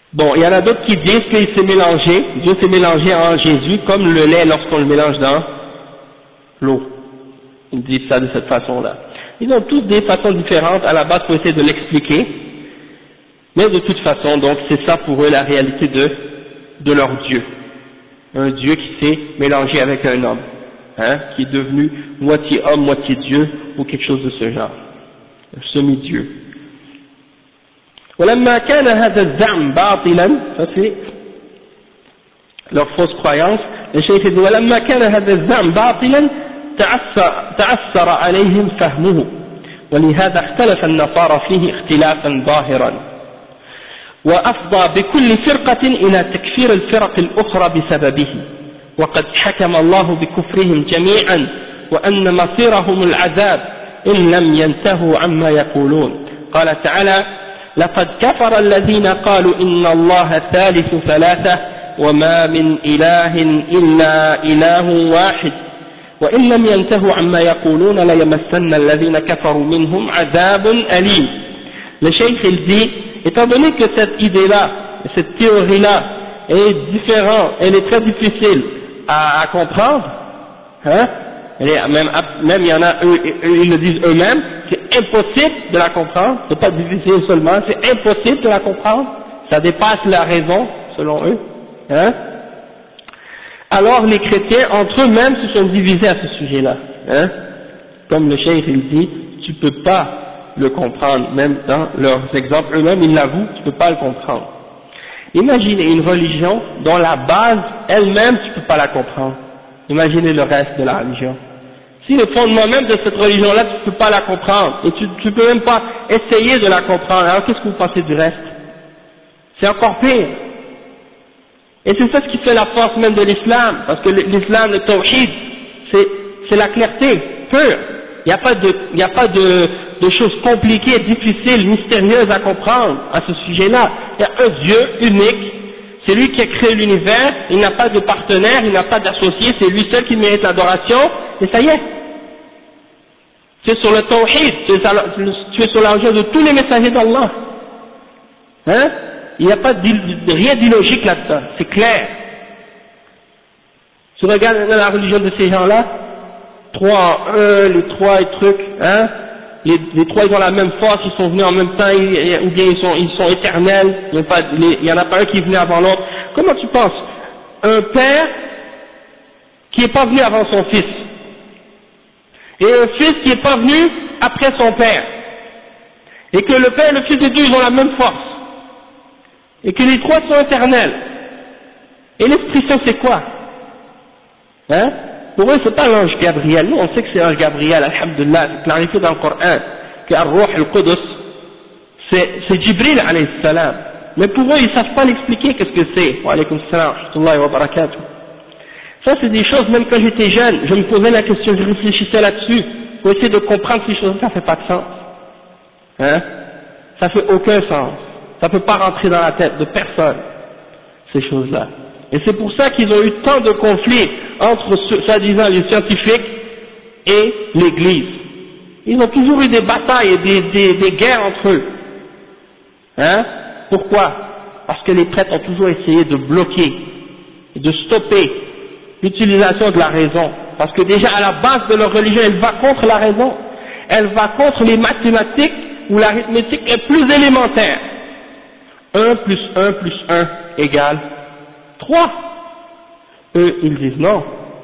Bon, il y en a d'autres qui disent qu'il s'est mélangé, Dieu s'est mélangé en Jésus comme le lait lorsqu'on le mélange dans l'eau. Ils disent ça de cette façon-là. Ils ont tous des façons différentes à la base pour essayer de l'expliquer, mais de toute façon, donc c'est ça pour eux la réalité de leur Dieu. Un Dieu qui s'est mélangé avec un homme, hein, qui est devenu moitié homme, moitié Dieu, ou quelque chose de ce genre, un semi-Dieu. ولما كان هذا الزعم باطلا ففي leur fausse croyance الشيخ يقول ولما كان هذا الزعم باطلا تعثر عليهم فهمه ولهذا اختلف النصارى فيه اختلافا ظاهرا وأفضى بكل فرقة إلى تكفير الفرق الأخرى بسببه وقد حكم الله بكفرهم جميعا وأن مصيرهم العذاب إن لم ينتهوا عما يقولون قال تعالى لقد كفر الذين قالوا إن الله ثالث ثلاثة وما من إله إلا إله واحد وإن لم ينتهوا عما يقولون ليمسن الذين كفروا منهم عذاب أليم. Le cheikh il dit, étant donné que cette idée-là, cette théorie-là est différente, elle est très difficile à comprendre, hein, même il y en a eux, ils le disent eux-mêmes, c'est impossible de la comprendre, c'est pas difficile seulement, c'est impossible de la comprendre, ça dépasse la raison selon eux, hein. Alors les chrétiens entre eux-mêmes se sont divisés à ce sujet-là, hein. Comme le cheikh il dit, tu peux pas le comprendre, même dans leurs exemples eux-mêmes ils l'avouent, tu peux pas le comprendre. Imaginez une religion dont la base elle-même tu peux pas la comprendre. Imaginez le reste de la religion. Si le fondement même de cette religion-là, tu ne peux pas la comprendre, et tu ne peux même pas essayer de la comprendre, alors qu'est-ce que vous pensez du reste? C'est encore pire. Et c'est ça ce qui fait la force même de l'islam, parce que l'islam, le tawhid, c'est la clarté pure. Il n'y a pas de choses compliquées, difficiles, mystérieuses à comprendre à ce sujet-là. Il y a un Dieu unique. C'est lui qui a créé l'univers, il n'a pas de partenaire, il n'a pas d'associé, c'est lui seul qui mérite l'adoration, et ça y est. Tu es sur le tawhid, tu es sur la religion de tous les messagers d'Allah. Hein? Il n'y a pas rien d'illogique là-dedans, c'est clair. Tu regardes la religion de ces gens-là, 3 en 1, les 3 et trucs, hein? Les 3 ils ont la même force, ils sont venus en même temps, ou bien ils sont éternels, il n'y en a pas un qui est venu avant l'autre. Comment tu penses? Un père qui n'est pas venu avant son fils, et un fils qui n'est pas venu après son père, et que le père et le fils des deux ils ont la même force, et que les 3 sont éternels. Et l'Esprit Saint c'est quoi? Hein? Pour eux, c'est pas l'ange Gabriel. Nous, on sait que c'est l'ange Gabriel, alhamdulillah, c'est clarifié dans le Coran, que Ar-Ruh al-Qudus, c'est Jibril, alayhi salam. Mais pour eux, ils savent pas l'expliquer, qu'est-ce que c'est. Wa alaykum salam, wa rahmatullahi wa barakatuh. Ça, c'est des choses, même quand j'étais jeune, je me posais la question, je réfléchissais là-dessus, pour essayer de comprendre ces choses, ça fait pas de sens. Hein? Ça fait aucun sens. Ça peut pas rentrer dans la tête de personne, ces choses-là. Et c'est pour ça qu'ils ont eu tant de conflits entre, soi-disant, les scientifiques et l'Église. Ils ont toujours eu des batailles et des guerres entre eux. Hein? Pourquoi? Parce que les prêtres ont toujours essayé de bloquer et de stopper l'utilisation de la raison. Parce que déjà à la base de leur religion, elle va contre la raison. Elle va contre les mathématiques ou l'arithmétique est plus élémentaire. 1 plus 1 plus 1 égale 3. Eux, ils disent non.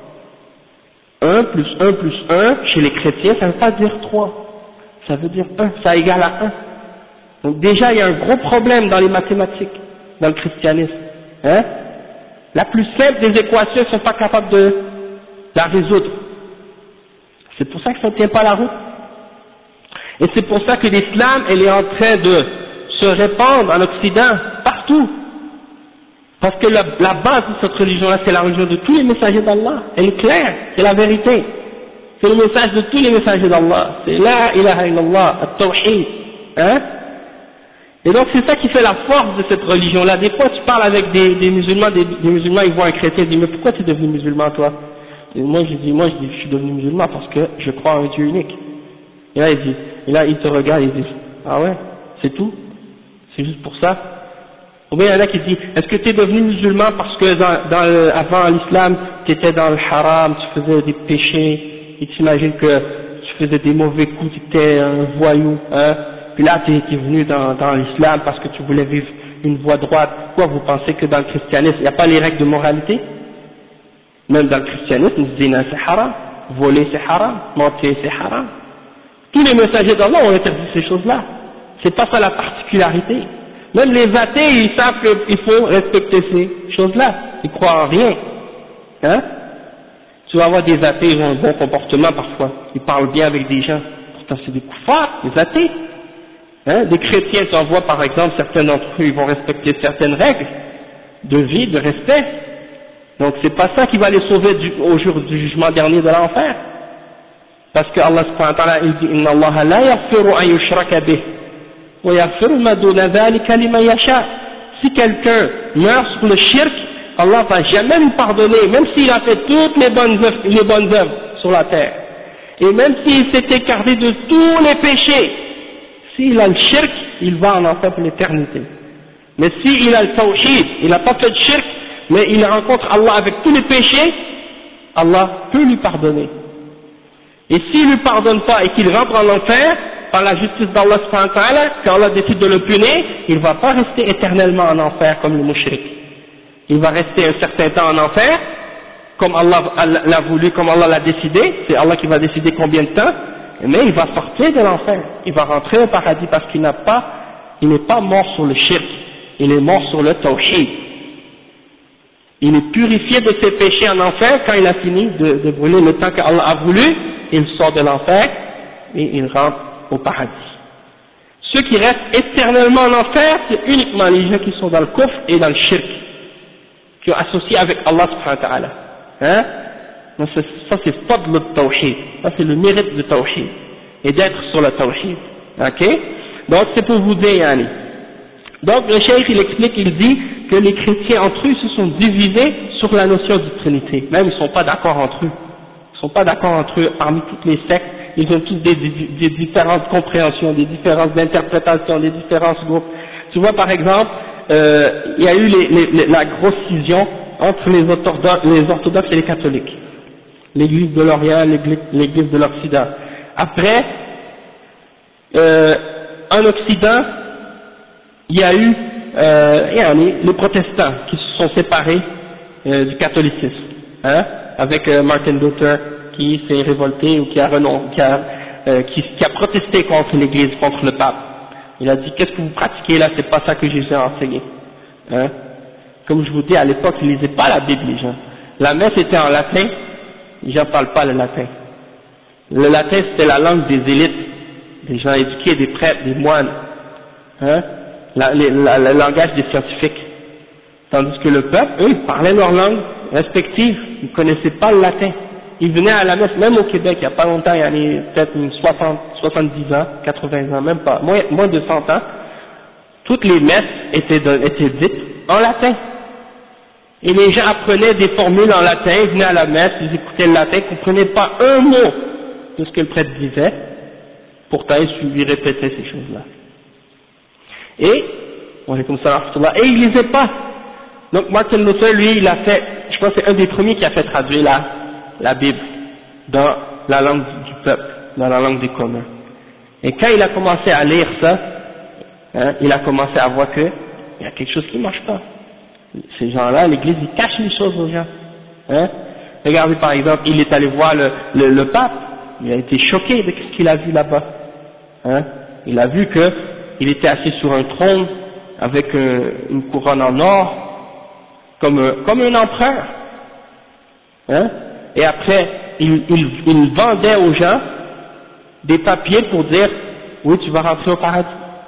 1 plus 1 plus 1, chez les chrétiens, ça ne veut pas dire 3. Ça veut dire 1, ça égale à 1. Donc déjà, il y a un gros problème dans les mathématiques, dans le christianisme. Hein? La plus simple des équations, ils ne sont pas capables de la résoudre. C'est pour ça que ça ne tient pas la route. Et c'est pour ça que l'islam, elle est en train de se répandre en Occident, partout. Parce que la base de cette religion-là, c'est la religion de tous les messagers d'Allah. Elle est claire, c'est la vérité. C'est le message de tous les messagers d'Allah. C'est la ilaha illallah, at-tawhid. Hein? Et donc c'est ça qui fait la force de cette religion-là. Des fois tu parles avec des musulmans, des musulmans, ils voient un chrétien, ils disent mais pourquoi tu es devenu musulman toi? Et moi je suis devenu musulman parce que je crois en un Dieu unique. Et là il te regarde et il dit ah ouais, c'est tout? C'est juste pour ça? Ou bien il y en a qui disent, est-ce que tu es devenu musulman parce que avant l'islam, tu étais dans le haram, tu faisais des péchés, et tu imagines que tu faisais des mauvais coups, tu étais un voyou, hein, puis là tu es venu dans l'islam parce que tu voulais vivre une voie droite. Pourquoi vous pensez que dans le christianisme, il n'y a pas les règles de moralité? Même dans le christianisme, ils se disent, non, c'est haram, voler c'est haram, mentir c'est haram. Tous les messagers d'Allah ont interdit ces choses-là. C'est pas ça la particularité. Même les athées, ils savent qu'il faut respecter ces choses-là. Ils croient en rien. Hein? Tu vas avoir des athées, ils ont un bon comportement parfois. Ils parlent bien avec des gens. Pourtant, c'est des koufars, des athées. Hein? Des chrétiens, tu en vois par exemple, certains d'entre eux, ils vont respecter certaines règles de vie, de respect. Donc c'est pas ça qui va les sauver au jour du jugement dernier de l'enfer. Parce que Allah subhanahu wa ta'ala, il dit, Inna Allah la yaghfiru an yushraka bih. Si quelqu'un meurt sur le shirk, Allah va jamais lui pardonner, même s'il a fait toutes les bonnes œuvres sur la terre. Et même s'il s'est écarté de tous les péchés, s'il a le shirk, il va en enfer pour l'éternité. Mais s'il a le tawhid, il n'a pas fait de shirk, mais il rencontre Allah avec tous les péchés, Allah peut lui pardonner. Et s'il ne lui pardonne pas et qu'il rentre en enfer, par la justice d'Allah subhanahu wa ta'ala, quand Allah décide de le punir, il ne va pas rester éternellement en enfer comme le mushrik. Il va rester un certain temps en enfer, comme Allah l'a voulu, comme Allah l'a décidé, c'est Allah qui va décider combien de temps, mais il va sortir de l'enfer, il va rentrer au paradis parce qu'il n'est pas mort sur le shirk, il est mort sur le tawhid. Il est purifié de ses péchés en enfer quand il a fini de brûler le temps qu'Allah a voulu, il sort de l'enfer et il rentre au paradis. Ceux qui restent éternellement en enfer, c'est uniquement les gens qui sont dans le kufr et dans le shirk, qui ont associé avec Allah subhanahu wa ta'ala. Hein? Donc ça c'est fadl al-tawhid, ça c'est le mérite du tawhid, et d'être sur le tawhid. Ok? Donc c'est pour vous dire, yani. Donc le cheikh il explique, il dit que les chrétiens entre eux se sont divisés sur la notion de Trinité. Même ils ne sont pas d'accord entre eux. Ils ne sont pas d'accord entre eux parmi toutes les sectes. Ils ont tous des différentes compréhensions, des différences d'interprétation, des différences groupes. Tu vois par exemple, il y a eu la grosse scission entre les orthodoxes et les catholiques. L'église de l'Orient, l'église de l'Occident. Après, en Occident, il y a eu les protestants qui se sont séparés du catholicisme, hein, avec Martin Luther qui s'est révolté ou qui a protesté contre l'Église, contre le pape. Il a dit qu'est-ce que vous pratiquez là, c'est pas ça que Jésus a enseigné. Hein. Comme je vous dis, à l'époque ils lisaient pas la Bible les gens. La messe était en latin, les gens parlent pas le latin. Le latin c'était la langue des élites, des gens éduqués, des prêtres, des moines. Hein. Le langage des scientifiques. Tandis que le peuple, eux, ils parlaient leur langue respective, ils ne connaissaient pas le latin. Ils venaient à la messe, même au Québec, il n'y a pas longtemps, il y a peut-être 70 ans, 80 ans, même pas, moins de 100 ans, toutes les messes étaient dites en latin. Et les gens apprenaient des formules en latin, ils venaient à la messe, ils écoutaient le latin, ils ne comprenaient pas un mot de ce que le prêtre disait, pourtant ils répétaient ces choses-là. Et ils lisaient pas. Donc Martin Luther, lui, il a fait, je pense que c'est un des premiers qui a fait traduire la Bible dans la langue du peuple, dans la langue des communs. Et quand il a commencé à lire ça, hein, il a commencé à voir qu'il y a quelque chose qui ne marche pas. Ces gens-là, l'église, ils cachent les choses aux gens. Hein. Regardez par exemple, il est allé voir le pape, il a été choqué de ce qu'il a vu là-bas. Hein. Il a vu qu'il était assis sur un trône avec une couronne en or, comme un empereur. Hein. Et après, il vendait aux gens des papiers pour dire, oui, tu vas rentrer au paradis.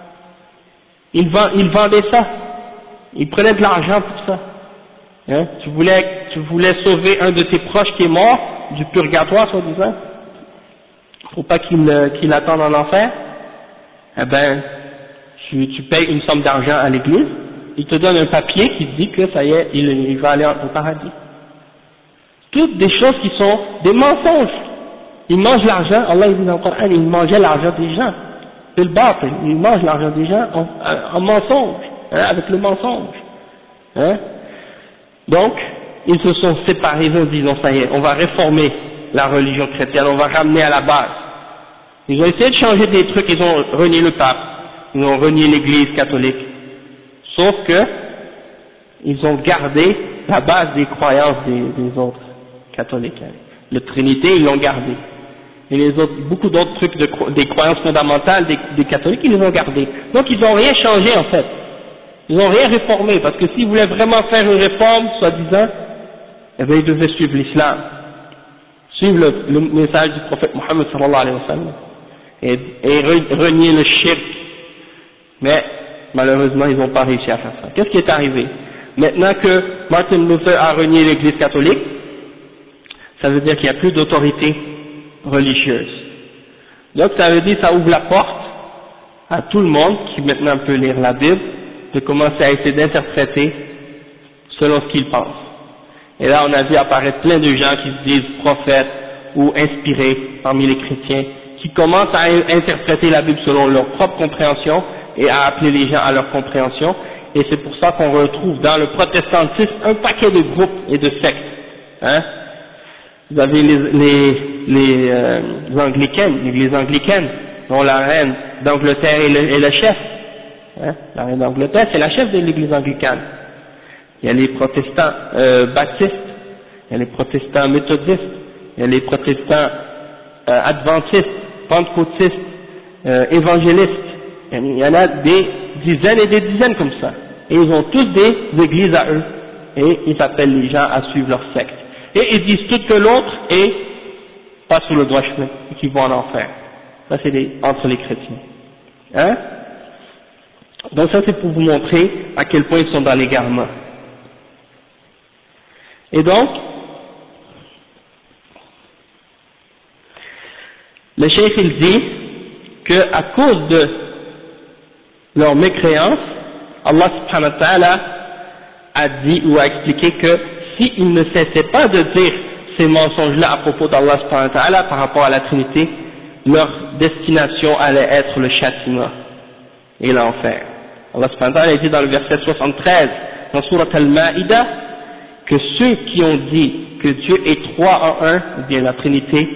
Il vendait ça. Il prenait de l'argent pour ça. Hein. Tu voulais sauver un de tes proches qui est mort, du purgatoire, soi-disant, pour pas qu'il attende en enfer. Eh ben, tu payes une somme d'argent à l'église, il te donne un papier qui te dit que ça y est, il va aller au paradis. Toutes des choses qui sont des mensonges. Il mange l'argent, Allah dit dans le Coran, il mangeait l'argent des gens. C'est le bâtiment, il mange l'argent des gens en mensonge. avec le mensonge. Hein. Donc, ils se sont séparés, ils ont dit non, ça y est, on va réformer la religion chrétienne, on va ramener à la base. Ils ont essayé de changer des trucs, ils ont renié le pape, ils ont renié l'église catholique. Sauf que, ils ont gardé la base des croyances des autres catholiques. Le Trinité, ils l'ont gardé. Et les autres, beaucoup d'autres trucs des croyances fondamentales des catholiques, ils les ont gardés. Donc ils n'ont rien changé en fait. Ils n'ont rien réformé, parce que s'ils voulaient vraiment faire une réforme, soi-disant, eh bien ils devaient suivre l'islam. Suivre le message du prophète Mohammed sallallahu alayhi wa sallam. Et renier le shirk. Mais, malheureusement, ils n'ont pas réussi à faire ça. Qu'est-ce qui est arrivé? Maintenant que Martin Luther a renié l'église catholique, ça veut dire qu'il n'y a plus d'autorité religieuse. Donc ça veut dire que ça ouvre la porte à tout le monde qui maintenant peut lire la Bible, de commencer à essayer d'interpréter selon ce qu'il pense. Et là on a vu apparaître plein de gens qui se disent prophètes ou inspirés parmi les chrétiens, qui commencent à interpréter la Bible selon leur propre compréhension et à appeler les gens à leur compréhension. Et c'est pour ça qu'on retrouve dans le protestantisme un paquet de groupes et de sectes. Hein? Vous avez les anglicaines, l'église anglicaine, dont la reine d'Angleterre est le chef. Hein? La reine d'Angleterre, c'est la chef de l'église anglicane. Il y a les protestants baptistes, il y a les protestants méthodistes, il y a les protestants adventistes, pentecôtistes, évangélistes. Il y en a des dizaines et des dizaines comme ça. Et ils ont tous des églises à eux. Et ils appellent les gens à suivre leur secte. Et ils disent tous que l'autre est pas sur le droit chemin et qu'ils vont en enfer. Ça c'est entre les chrétiens. Hein? Donc ça c'est pour vous montrer à quel point ils sont dans l'égarement. Et donc, le cheikh il dit que à cause de leur mécréance, Allah subhanahu wa ta'ala a dit ou a expliqué que s'ils ne cessaient pas de dire ces mensonges-là à propos d'Allah subhanahu wa ta'ala par rapport à la Trinité, leur destination allait être le châtiment et l'enfer. Allah subhanahu wa ta'ala a dit dans le verset 73 dans Surat Al-Ma'ida que ceux qui ont dit que Dieu est trois en un, ou bien la Trinité,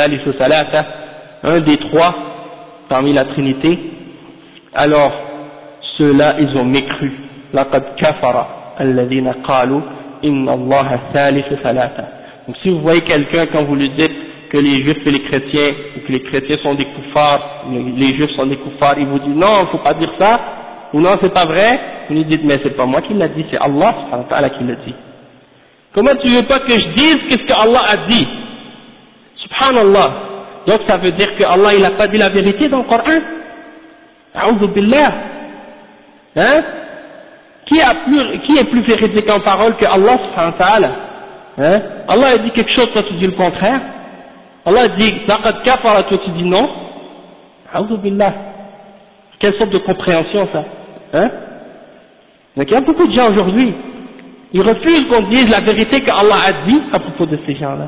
un des trois parmi la Trinité, alors ceux-là ils ont mécru. لَقَدْ كَفَرَ الَّذِينَ قَالُوا إِنَّ اللَّهَ ثَالِثُ ثَلَاثَةٍ. Donc si vous voyez quelqu'un quand vous lui dites que les juifs et les chrétiens, ou que les chrétiens sont des koufars, les juifs sont des koufars, il vous dit non, il ne faut pas dire ça, ou non c'est pas vrai, vous lui dites mais c'est pas moi qui l'a dit, c'est Allah subhanahu wa ta'ala qui l'a dit. Comment tu veux pas que je dise qu'est-ce que Allah a dit? Subhanallah. Donc ça veut dire que Allah il n'a pas dit la vérité dans le Coran. A'udhu billah. Hein? Qui est plus véridique en parole que Allah subhanahu wa ta'ala? Hein? Allah a dit quelque chose, toi tu dis le contraire. Allah a dit laqad kafara, toi tu dis non. A'udhu billah. Quelle sorte de compréhension ça? Hein? Donc il y a beaucoup de gens aujourd'hui, ils refusent qu'on dise la vérité que Allah a dit à propos de ces gens-là.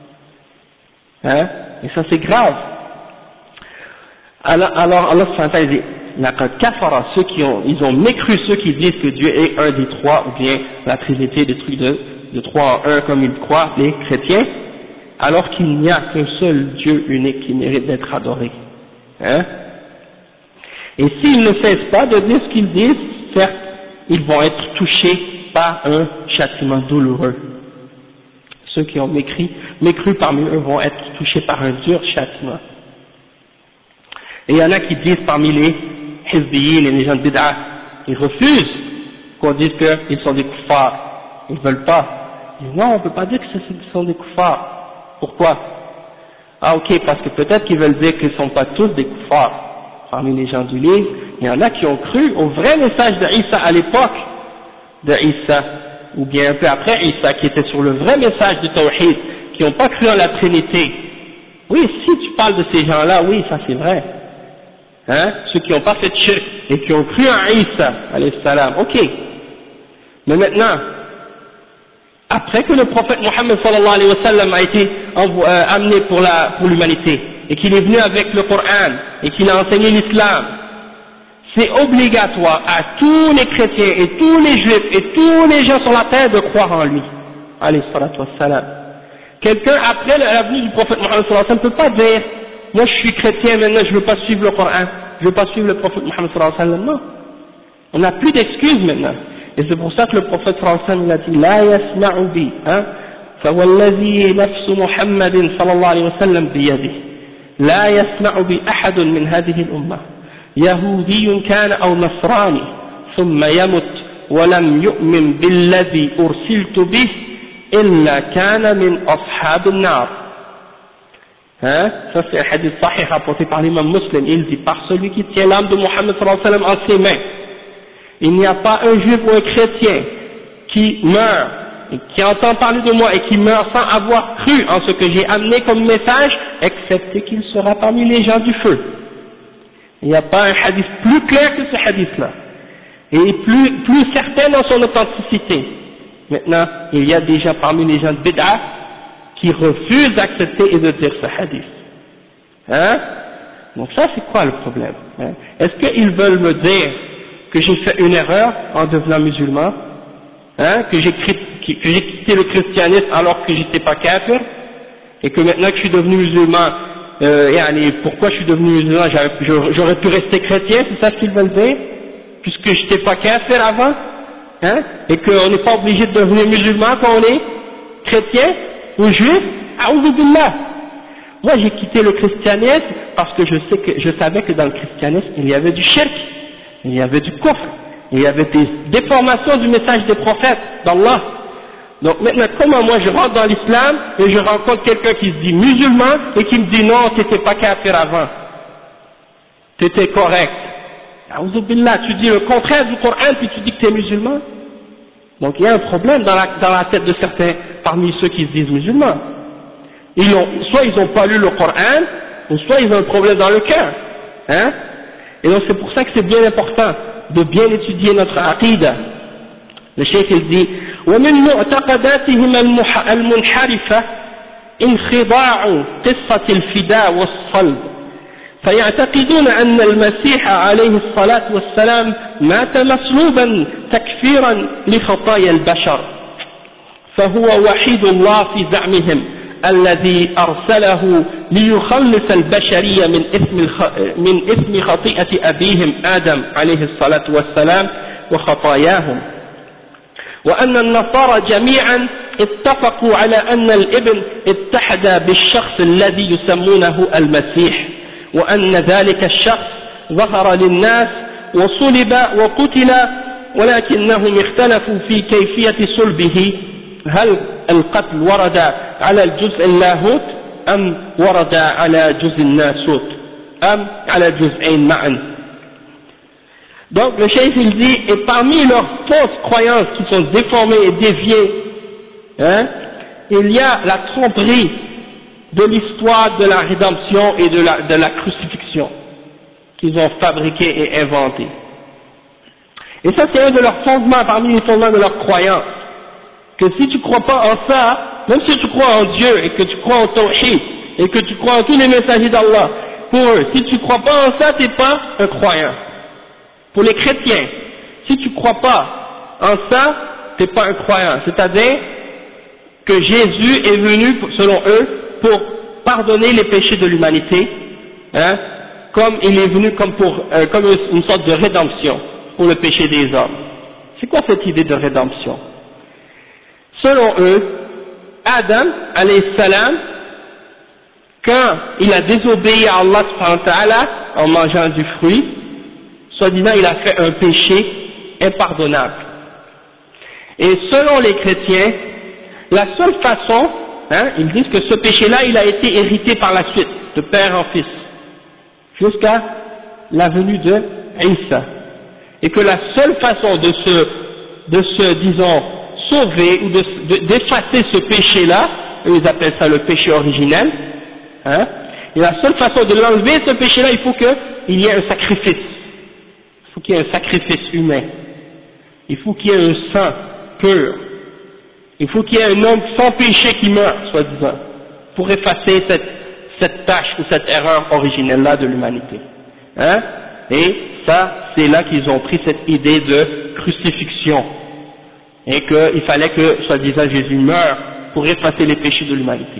Hein? Et ça c'est grave. Alors Allah subhanahu wa ta'ala dit laqad kafara, ils ont mécru ceux qui disent que Dieu est un des trois, ou bien la Trinité, des trucs de trois en un comme ils croient les chrétiens, alors qu'il n'y a qu'un seul Dieu unique qui mérite d'être adoré. Hein? Et s'ils ne cessent pas de dire ce qu'ils disent, certes, ils vont être touchés par un châtiment douloureux. Ceux qui ont mécru parmi eux vont être touchés par un dur châtiment. Et il y en a qui disent parmi les hizbiyin, les gens de bid'a, ils refusent qu'on dise qu'ils sont des koufars. Ils ne veulent pas. Ils disent non, on ne peut pas dire que ce sont des koufars. Pourquoi? Ah ok, parce que peut-être qu'ils veulent dire qu'ils ne sont pas tous des koufars. Parmi les gens du livre, il y en a qui ont cru au vrai message d'Isa à l'époque de Isa, ou bien un peu après Isa, qui était sur le vrai message du Tawhid, qui n'ont pas cru en la Trinité. Oui, si tu parles de ces gens-là, oui, ça c'est vrai. Hein? Ceux qui n'ont pas fait de shirk et qui ont cru en Isa, alayhi salam, ok. Mais maintenant, après que le prophète Mohammed sallallahu alayhi wa sallam a été amené pour l'humanité, et qu'il est venu avec le Coran, et qu'il a enseigné l'islam, c'est obligatoire à tous les chrétiens et tous les juifs et tous les gens sur la terre de croire en lui. Alayhi salatu wassalam. Quelqu'un après la venue du prophète Mohammed sallallahu alayhi wa sallam ne peut pas dire moi je suis chrétien maintenant je ne veux pas suivre le Coran, je ne veux pas suivre le prophète Mohammed sallallahu alayhi wa sallam. Non, on n'a plus d'excuses maintenant. Et c'est pour ça que le prophète sallallahu alayhi wa sallam il a dit la yasma'u bi, فوالذي نفس محمد صلى الله عليه وسلم بيده لا يسمع بأحد من هذه الأمة يهودي كان أو نصراني ثم يمت ولم يؤمن بالذي أرسلت به إلا كان من أصحاب النار. Ça c'est un hadith sahih rapporté par l'imam Muslim. Il dit par celui qui tient l'âme de Mohammed sallallahu alayhi wa sallam en ses mains, il n'y a pas un juif ou un chrétien qui meurt et qui entend parler de moi et qui meurt sans avoir cru en ce que j'ai amené comme message, excepté qu'il sera parmi les gens du feu. Il n'y a pas un hadith plus clair que ce hadith-là, et plus certain dans son authenticité. Maintenant, il y a déjà parmi les gens de Bid'ah qui refusent d'accepter et de dire ce hadith. Donc ça, c'est quoi le problème? Est-ce qu'ils veulent me dire que j'ai fait une erreur en devenant musulman, que j'ai quitté le christianisme alors que j'étais pas kafir, et que maintenant que je suis devenu musulman, pourquoi je suis devenu musulman, j'aurais pu rester chrétien, c'est ça ce qu'ils veulent dire, puisque j'étais pas kafir avant, et qu'on n'est pas obligé de devenir musulman quand on est chrétien ou juif. A'oudhu billah. Moi j'ai quitté le christianisme parce que je savais que dans le christianisme il y avait du shirk, il y avait du kufr, il y avait des déformations du message des prophètes d'Allah. Donc maintenant, comment moi je rentre dans l'islam et je rencontre quelqu'un qui se dit musulman et qui me dit non, t'étais pas kafir avant, t'étais correct. A'oudhu billah, tu dis le contraire du Coran puis tu dis que t'es musulman. Donc il y a un problème dans la tête de certains parmi ceux qui se disent musulmans. Soit ils n'ont pas lu le Coran, ou soit ils ont un problème dans le cœur. Et donc c'est pour ça que c'est bien important de bien étudier notre aqida. Le cheikh il dit ومن معتقداتهم المنحرفة انخضاع قصة الفداء والصلب فيعتقدون أن المسيح عليه الصلاة والسلام مات مصلوبا تكفيرا لخطايا البشر فهو وحيد الله في زعمهم الذي أرسله ليخلص البشرية من إثم خطيئة أبيهم آدم عليه الصلاة والسلام وخطاياهم وأن النصارى جميعا اتفقوا على أن الابن اتحد بالشخص الذي يسمونه المسيح وأن ذلك الشخص ظهر للناس وصلب وقتل ولكنهم اختلفوا في كيفية صلبه هل القتل ورد على الجزء اللاهوت أم ورد على جزء الناسوت أم على الجزئين معا. Donc le cheikh il dit, et parmi leurs fausses croyances qui sont déformées et déviées, il y a la tromperie de l'histoire de la rédemption et de la crucifixion qu'ils ont fabriqué et inventé. Et ça c'est un de leurs fondements, parmi les fondements de leur croyance, que si tu crois pas en ça, même si tu crois en Dieu et que tu crois en Tawhid et que tu crois en tous les messagers d'Allah, pour eux, si tu crois pas en ça, t'es pas un croyant. Pour les chrétiens, si tu crois pas en ça, t'es pas un croyant. C'est-à-dire que Jésus est venu, selon eux, pour pardonner les péchés de l'humanité, comme il est venu comme une sorte de rédemption pour le péché des hommes. C'est quoi cette idée de rédemption? Selon eux, Adam, alayhi salam, quand il a désobéi à Allah subhanahu wa ta'ala en mangeant du fruit, soi-disant il a fait un péché impardonnable. Et selon les chrétiens, la seule façon, ils disent que ce péché-là, il a été hérité par la suite, de père en fils, jusqu'à la venue de Isa. Et que la seule façon de se disons, sauver ou d'effacer ce péché-là, eux ils appellent ça le péché originel, et la seule façon de l'enlever, ce péché-là, il faut qu'il y ait un sacrifice. Il faut qu'il y ait un sacrifice humain. Il faut qu'il y ait un sang pur. Il faut qu'il y ait un homme sans péché qui meurt, soi-disant, pour effacer cette tâche ou cette erreur originelle-là de l'humanité. Et ça, c'est là qu'ils ont pris cette idée de crucifixion, et qu'il fallait que, soi-disant, Jésus meure pour effacer les péchés de l'humanité.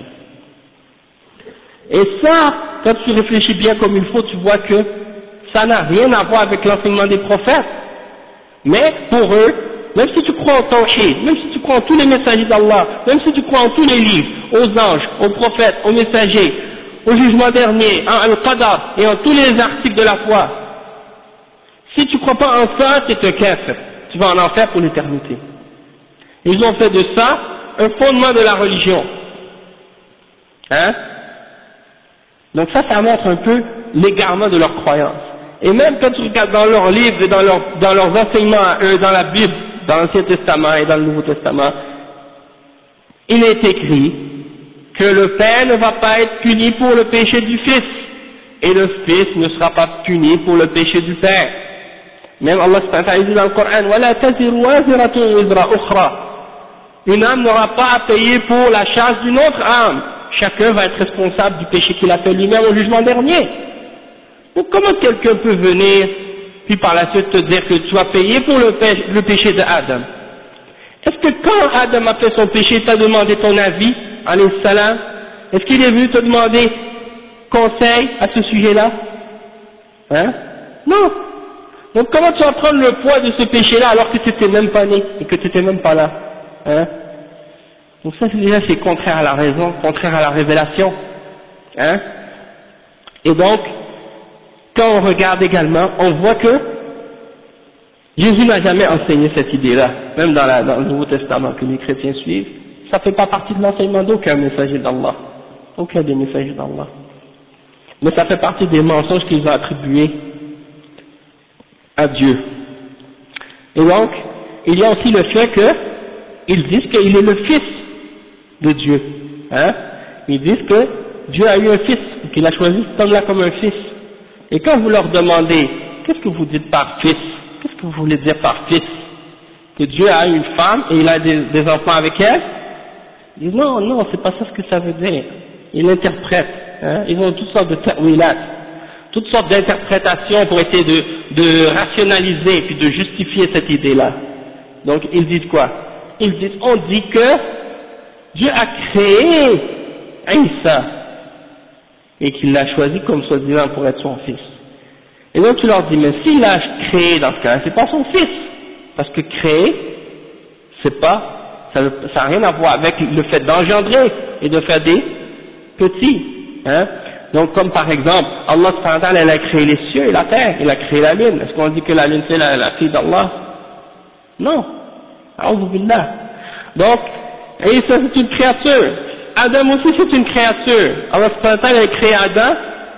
Et ça, quand tu réfléchis bien comme il faut, tu vois que ça n'a rien à voir avec l'enseignement des prophètes. Mais pour eux, même si tu crois au tawhid, même si tu crois en tous les messagers d'Allah, même si tu crois en tous les livres, aux anges, aux prophètes, aux messagers, au jugement dernier, en al-qadar et en tous les articles de la foi, si tu ne crois pas en ça, c'est un kafir, tu vas en enfer pour l'éternité. Ils ont fait de ça un fondement de la religion. Hein? Donc ça montre un peu l'égarement de leur croyance. Et même quand tu regardes dans leurs livres et dans leurs enseignements à eux, dans la Bible, dans l'Ancien Testament et dans le Nouveau Testament, il est écrit que le Père ne va pas être puni pour le péché du Fils, et le Fils ne sera pas puni pour le péché du Père. Même Allah dit dans le Coran, وَلَا تَزِرُ وَازِرَةٌ وِزْرَ أُخْرَى. Une âme n'aura pas à payer pour la charge d'une autre âme. Chacun va être responsable du péché qu'il a fait lui-même au jugement dernier. Donc comment quelqu'un peut venir, puis par la suite te dire que tu vas payer pour le péché d'Adam? Est-ce que quand Adam a fait son péché, t'a demandé ton avis, alayhi salam? Est-ce qu'il est venu te demander conseil à ce sujet-là? Hein? Non. Donc comment tu vas prendre le poids de ce péché-là alors que tu n'étais même pas né et que tu n'étais même pas là? Hein? Donc ça c'est contraire à la raison, contraire à la révélation. Hein? Et donc, quand on regarde également, on voit que Jésus n'a jamais enseigné cette idée-là, même dans le Nouveau Testament que les chrétiens suivent, ça ne fait pas partie de l'enseignement d'aucun messager d'Allah, aucun des messagers d'Allah. Mais ça fait partie des mensonges qu'ils ont attribués à Dieu. Et donc, il y a aussi le fait qu'ils disent qu'il est le fils de Dieu. Hein? Ils disent que Dieu a eu un fils, qu'il a choisi cet homme-là comme un fils. Et quand vous leur demandez, qu'est-ce que vous dites par fils? Qu'est-ce que vous voulez dire par fils? Que Dieu a une femme et il a des enfants avec elle? Ils disent non, c'est pas ça ce que ça veut dire. Ils l'interprètent. Hein? Ils ont toutes sortes de ta'wilat, toutes sortes d'interprétations pour essayer de rationaliser puis de justifier cette idée-là. Donc ils disent quoi? Ils disent, on dit que Dieu a créé Isa et qu'il l'a choisi comme soi-disant pour être son fils. Et donc tu leur dis, mais s'il l'a créé dans ce cas-là, c'est pas son fils, parce que créer, c'est pas, ça n'a rien à voir avec le fait d'engendrer et de faire des petits. Hein? Donc comme par exemple, Allah subhanahu wa ta'ala, il a créé les cieux et la terre, il a créé la lune. Est-ce qu'on dit que la lune c'est la fille d'Allah? Non. A'udhu billah. Donc, Isa c'est une créature. Adam aussi c'est une créature. Allah subhanahu wa ta'ala a créé Adam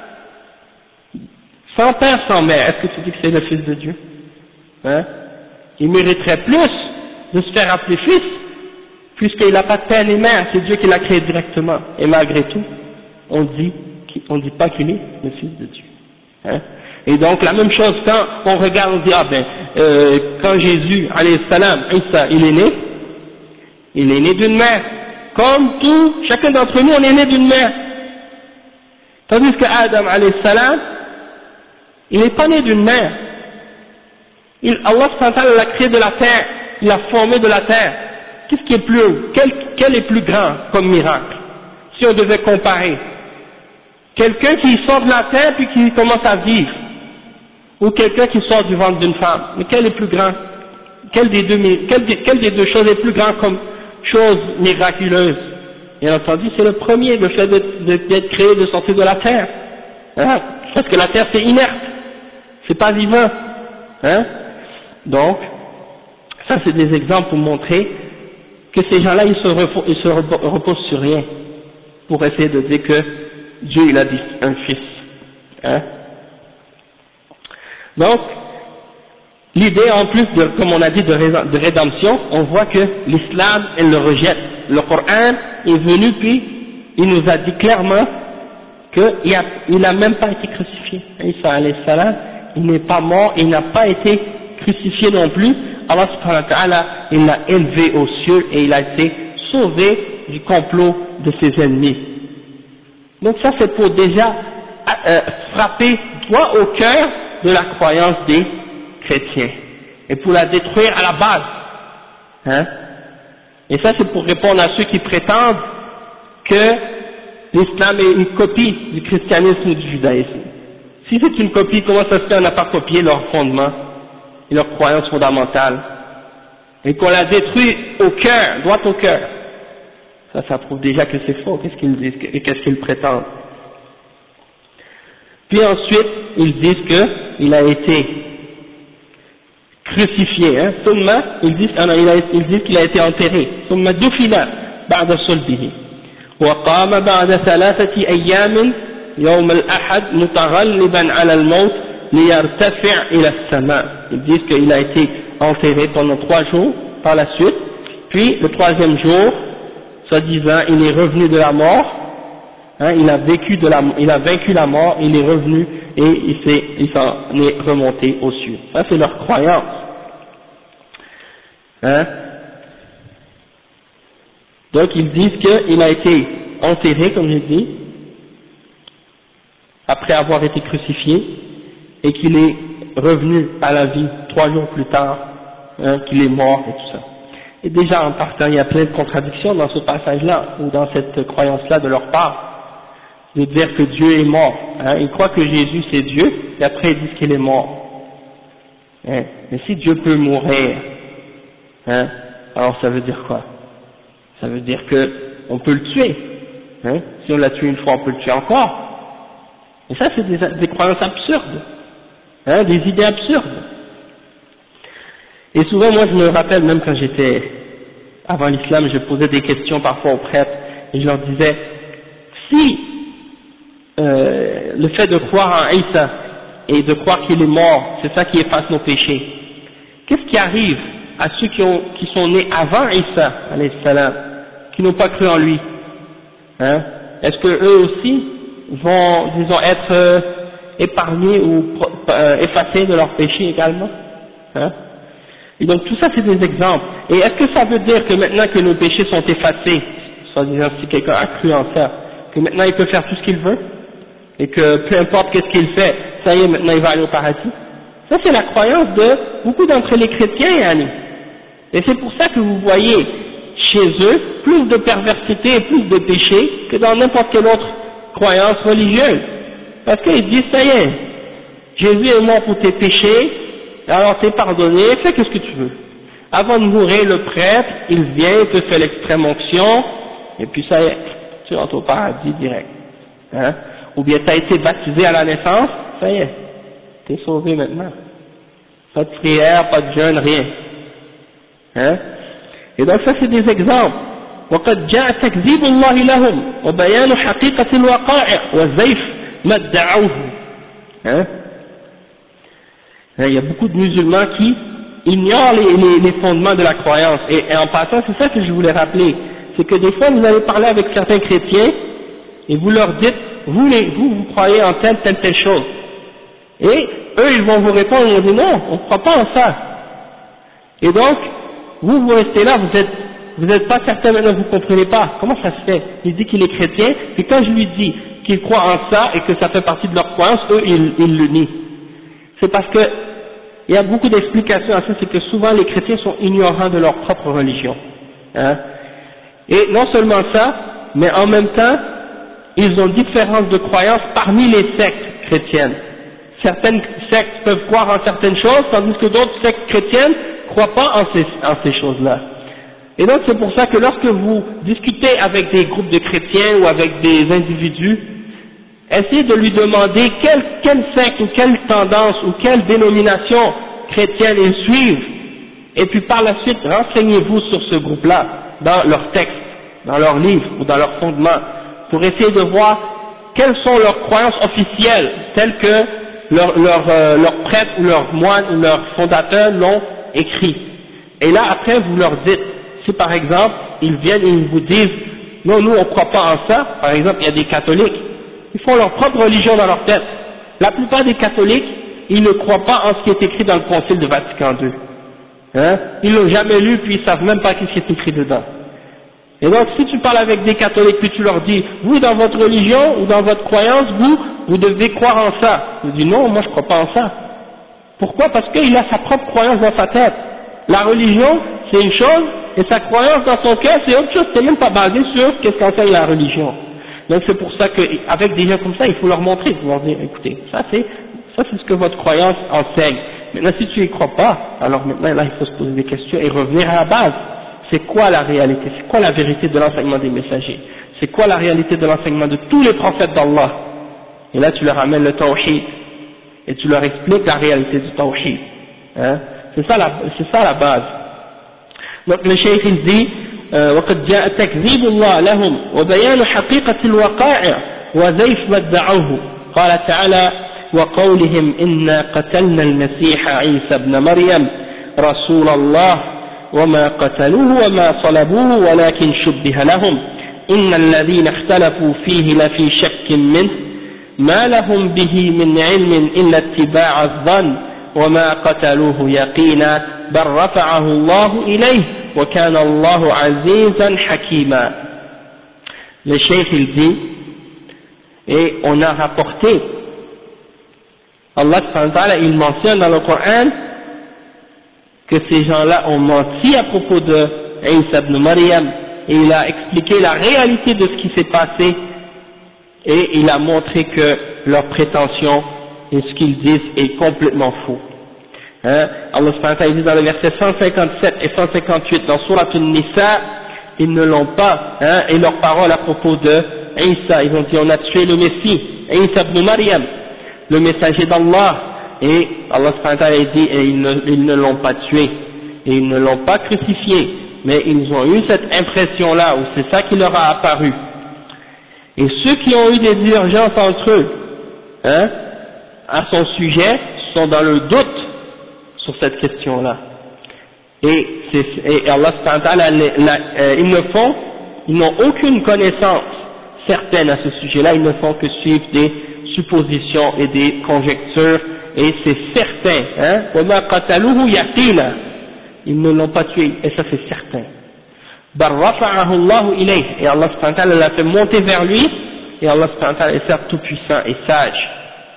sans père, sans mère. Est-ce que tu dis que c'est le fils de Dieu? Hein? Il mériterait plus de se faire appeler fils, puisqu'il n'a pas de père ni mère, c'est Dieu qui l'a créé directement. Et malgré tout, on dit pas qu'il est le fils de Dieu. Hein? Et donc la même chose quand on regarde, on dit quand Jésus, alayhi salam, Isa, il est né d'une mère. Comme chacun d'entre nous, on est né d'une mère. Tandis que Adam, alayhi salam, il n'est pas né d'une mère. Allah l'a créé de la terre, il l'a formé de la terre. Qu'est-ce qui est quel est plus grand comme miracle? Si on devait comparer. Quelqu'un qui sort de la terre puis qui commence à vivre, ou quelqu'un qui sort du ventre d'une femme. Mais quel est plus grand? Quelle des deux choses est plus grand comme chose miraculeuse? Bien entendu, c'est le premier, le fait d'être créé, de sortir de la terre. Hein? Parce que la terre c'est inerte, c'est pas vivant. Hein? Donc, ça c'est des exemples pour montrer que ces gens-là ils se reposent sur rien pour essayer de dire que Dieu il a dit un fils. Hein? Donc, l'idée en plus comme on a dit de rédemption, on voit que l'islam elle le rejette. Le Coran est venu puis il nous a dit clairement qu'il n'a même pas été crucifié. Isa alayhi salam, il n'est pas mort, il n'a pas été crucifié non plus. Allah subhanahu wa ta'ala, il l'a élevé aux cieux et il a été sauvé du complot de ses ennemis. Donc ça c'est pour déjà frapper droit au cœur de la croyance des chrétiens et pour la détruire à la base. Hein? Et ça c'est pour répondre à ceux qui prétendent que l'islam est une copie du christianisme ou du judaïsme. Si c'est une copie, comment ça se fait qu'on n'a pas copié leurs fondements et leurs croyances fondamentales et qu'on la détruit au cœur, droit au cœur? Ça prouve déjà que c'est faux. Qu'est-ce qu'ils disent et qu'est-ce qu'ils prétendent? Puis ensuite, ils disent qu'il a été crucifié. Hein. Thumma, ils disent qu'il a été enterré. Thumma dufina ba'da sulbihi. وقام بعد 3 أيام يوم الأحد متغلبا على الموت ليرتفع إلى السماء. Ils disent qu'il a été enterré pendant 3 jours par la suite, puis le 3e jour, soi-disant, il est revenu de la mort, hein, il a vaincu la mort, il est revenu et il s'en est remonté aux cieux. Ça c'est leur croyance. Hein. Donc ils disent qu'il a été enterré, comme j'ai dit, après avoir été crucifié, et qu'il est revenu à la vie 3 jours plus tard, hein, qu'il est mort et tout ça. Et déjà en partant, il y a plein de contradictions dans ce passage-là, ou dans cette croyance-là de leur part, de dire que Dieu est mort. Hein. Ils croient que Jésus c'est Dieu, et après ils disent qu'il est mort. Hein. Mais si Dieu peut mourir, hein, alors ça veut dire quoi? Ça veut dire que on peut le tuer. Hein? Si on l'a tué une fois, on peut le tuer encore. Et ça, c'est des croyances absurdes, hein, des idées absurdes. Et souvent, moi, je me rappelle, même quand j'étais avant l'islam, je posais des questions parfois aux prêtres, et je leur disais, si le fait de croire en Isa et de croire qu'il est mort, c'est ça qui efface nos péchés, qu'est-ce qui arrive à ceux qui sont nés avant Isa, alayhi salam, qui n'ont pas cru en lui? Hein? Est-ce que eux aussi vont, disons, être épargnés ou effacés de leurs péchés également? Hein? Et donc tout ça c'est des exemples. Et est-ce que ça veut dire que maintenant que nos péchés sont effacés, soit-disant si quelqu'un a cru en ça, que maintenant il peut faire tout ce qu'il veut, et que peu importe qu'est-ce qu'il fait, ça y est, maintenant il va aller au paradis? Ça c'est la croyance de beaucoup d'entre les chrétiens, Yanni. Et c'est pour ça que vous voyez chez eux plus de perversité et plus de péché que dans n'importe quelle autre croyance religieuse. Parce qu'ils disent, ça y est, Jésus est mort pour tes péchés, alors t'es pardonné, fais ce que tu veux. Avant de mourir, le prêtre, il vient, il te fait l'extrême onction, et puis ça y est, tu rentres au paradis direct. Hein? Ou bien t'as été baptisé à la naissance, ça y est, t'es sauvé maintenant. Pas de prière, pas de jeûne, rien. Hein? Et donc ça c'est des exemples. وقد جاء تكذيب الله لهم وبيان حقيقة الوقائع وزيف ما ادعوه. Hein? Il y a beaucoup de musulmans qui ignorent les fondements de la croyance. Et en passant, c'est ça que je voulais rappeler. C'est que des fois, vous allez parler avec certains chrétiens et vous leur dites, vous croyez en telle chose. Et eux, ils vont vous répondre, ils vont dire non, on ne croit pas en ça. Et donc, vous restez là, vous n'êtes pas certain maintenant, vous ne comprenez pas. Comment ça se fait? Il dit qu'il est chrétien, et quand je lui dis qu'il croit en ça et que ça fait partie de leur croyance, eux, ils le nient. C'est parce que il y a beaucoup d'explications à ça, c'est que souvent les chrétiens sont ignorants de leur propre religion. Hein? Et non seulement ça, mais en même temps, ils ont différences de croyances parmi les sectes chrétiennes. Certaines sectes peuvent croire en certaines choses, tandis que d'autres sectes chrétiennes ne croient pas en ces choses-là. Et donc c'est pour ça que lorsque vous discutez avec des groupes de chrétiens ou avec des individus, essayez de lui demander quelle secte ou quelle tendance ou quelle dénomination chrétienne ils suivent, et puis par la suite renseignez-vous sur ce groupe-là, dans leurs textes, dans leurs livres ou dans leurs fondements, pour essayer de voir quelles sont leurs croyances officielles, telles que leurs prêtres ou leurs moines ou leurs fondateurs l'ont écrit. Et là après vous leur dites, si par exemple ils viennent et ils vous disent non, nous on ne croit pas en ça, par exemple il y a des catholiques, ils font leur propre religion dans leur tête. La plupart des catholiques, ils ne croient pas en ce qui est écrit dans le Concile de Vatican II. Hein? Ils l'ont jamais lu, puis ils savent même pas ce qui est écrit dedans. Et donc, si tu parles avec des catholiques, puis tu leur dis, vous, dans votre religion ou dans votre croyance, vous devez croire en ça. Ils disent, non, moi je crois pas en ça. Pourquoi? Parce qu'il a sa propre croyance dans sa tête. La religion, c'est une chose, et sa croyance dans son cœur, c'est autre chose, c'est même pas basé sur qu'est-ce qu'enseigne la religion. Donc c'est pour ça qu'avec des gens comme ça, il faut leur montrer, il faut leur dire, écoutez, ça c'est ce que votre croyance enseigne. Maintenant, si tu y crois pas, alors maintenant là, il faut se poser des questions et revenir à la base. C'est quoi la réalité? C'est quoi la vérité de l'enseignement des messagers? C'est quoi la réalité de l'enseignement de tous les prophètes d'Allah? Et là, tu leur amènes le tawhid, et tu leur expliques la réalité du tawhid. Hein? C'est ça la base. Donc le cheikh il dit وقد جاء تكذيب الله لهم وبيان حقيقة الوقائع وزيف ما ادعوه قال تعالى وقولهم إنا قتلنا المسيح عيسى ابن مريم رسول الله وما قتلوه وما صلبوه ولكن شبه لهم إن الذين اختلفوا فيه لفي شك منه ما لهم به من علم إلا اتباع الظن وما قتلوه يقينا بل رفعه الله إليه وكان الله عزيزا حكيما. Le cheikh il dit, et on a rapporté, Allah subhanahu wa ta'ala il mentionne dans le Coran que ces gens-là ont menti à propos de Isa ibn Maryam, et il a expliqué la réalité de ce qui s'est passé, et il a montré que leur prétention et ce qu'ils disent est complètement faux. Hein? Allah subhanahu wa ta'ala dit dans le verset 157 et 158 dans Surat An-Nisa, ils ne l'ont pas, hein, et leurs paroles à propos de Isa, ils ont dit on a tué le Messie, Isa ibn Maryam, le messager d'Allah, et Allah subhanahu wa ta'ala dit et ils ne l'ont pas tué, et ils ne l'ont pas crucifié, mais ils ont eu cette impression-là, ou c'est ça qui leur a apparu. Et ceux qui ont eu des divergences entre eux, hein, à son sujet, sont dans le doute sur cette question-là. Et Allah subhanahu wa ta'ala, ils n'ont aucune connaissance certaine à ce sujet-là, ils ne font que suivre des suppositions et des conjectures, et c'est certain, hein, وَمَا قَتَلُوهُ يَقِينًا, ils ne l'ont pas tué, et ça c'est certain. بَلْ رَفَعَهُ اللَّهُ إِلَيْهِ, et Allah subhanahu wa ta'ala l'a fait monter vers lui, et Allah subhanahu wa ta'ala est certes tout puissant et sage.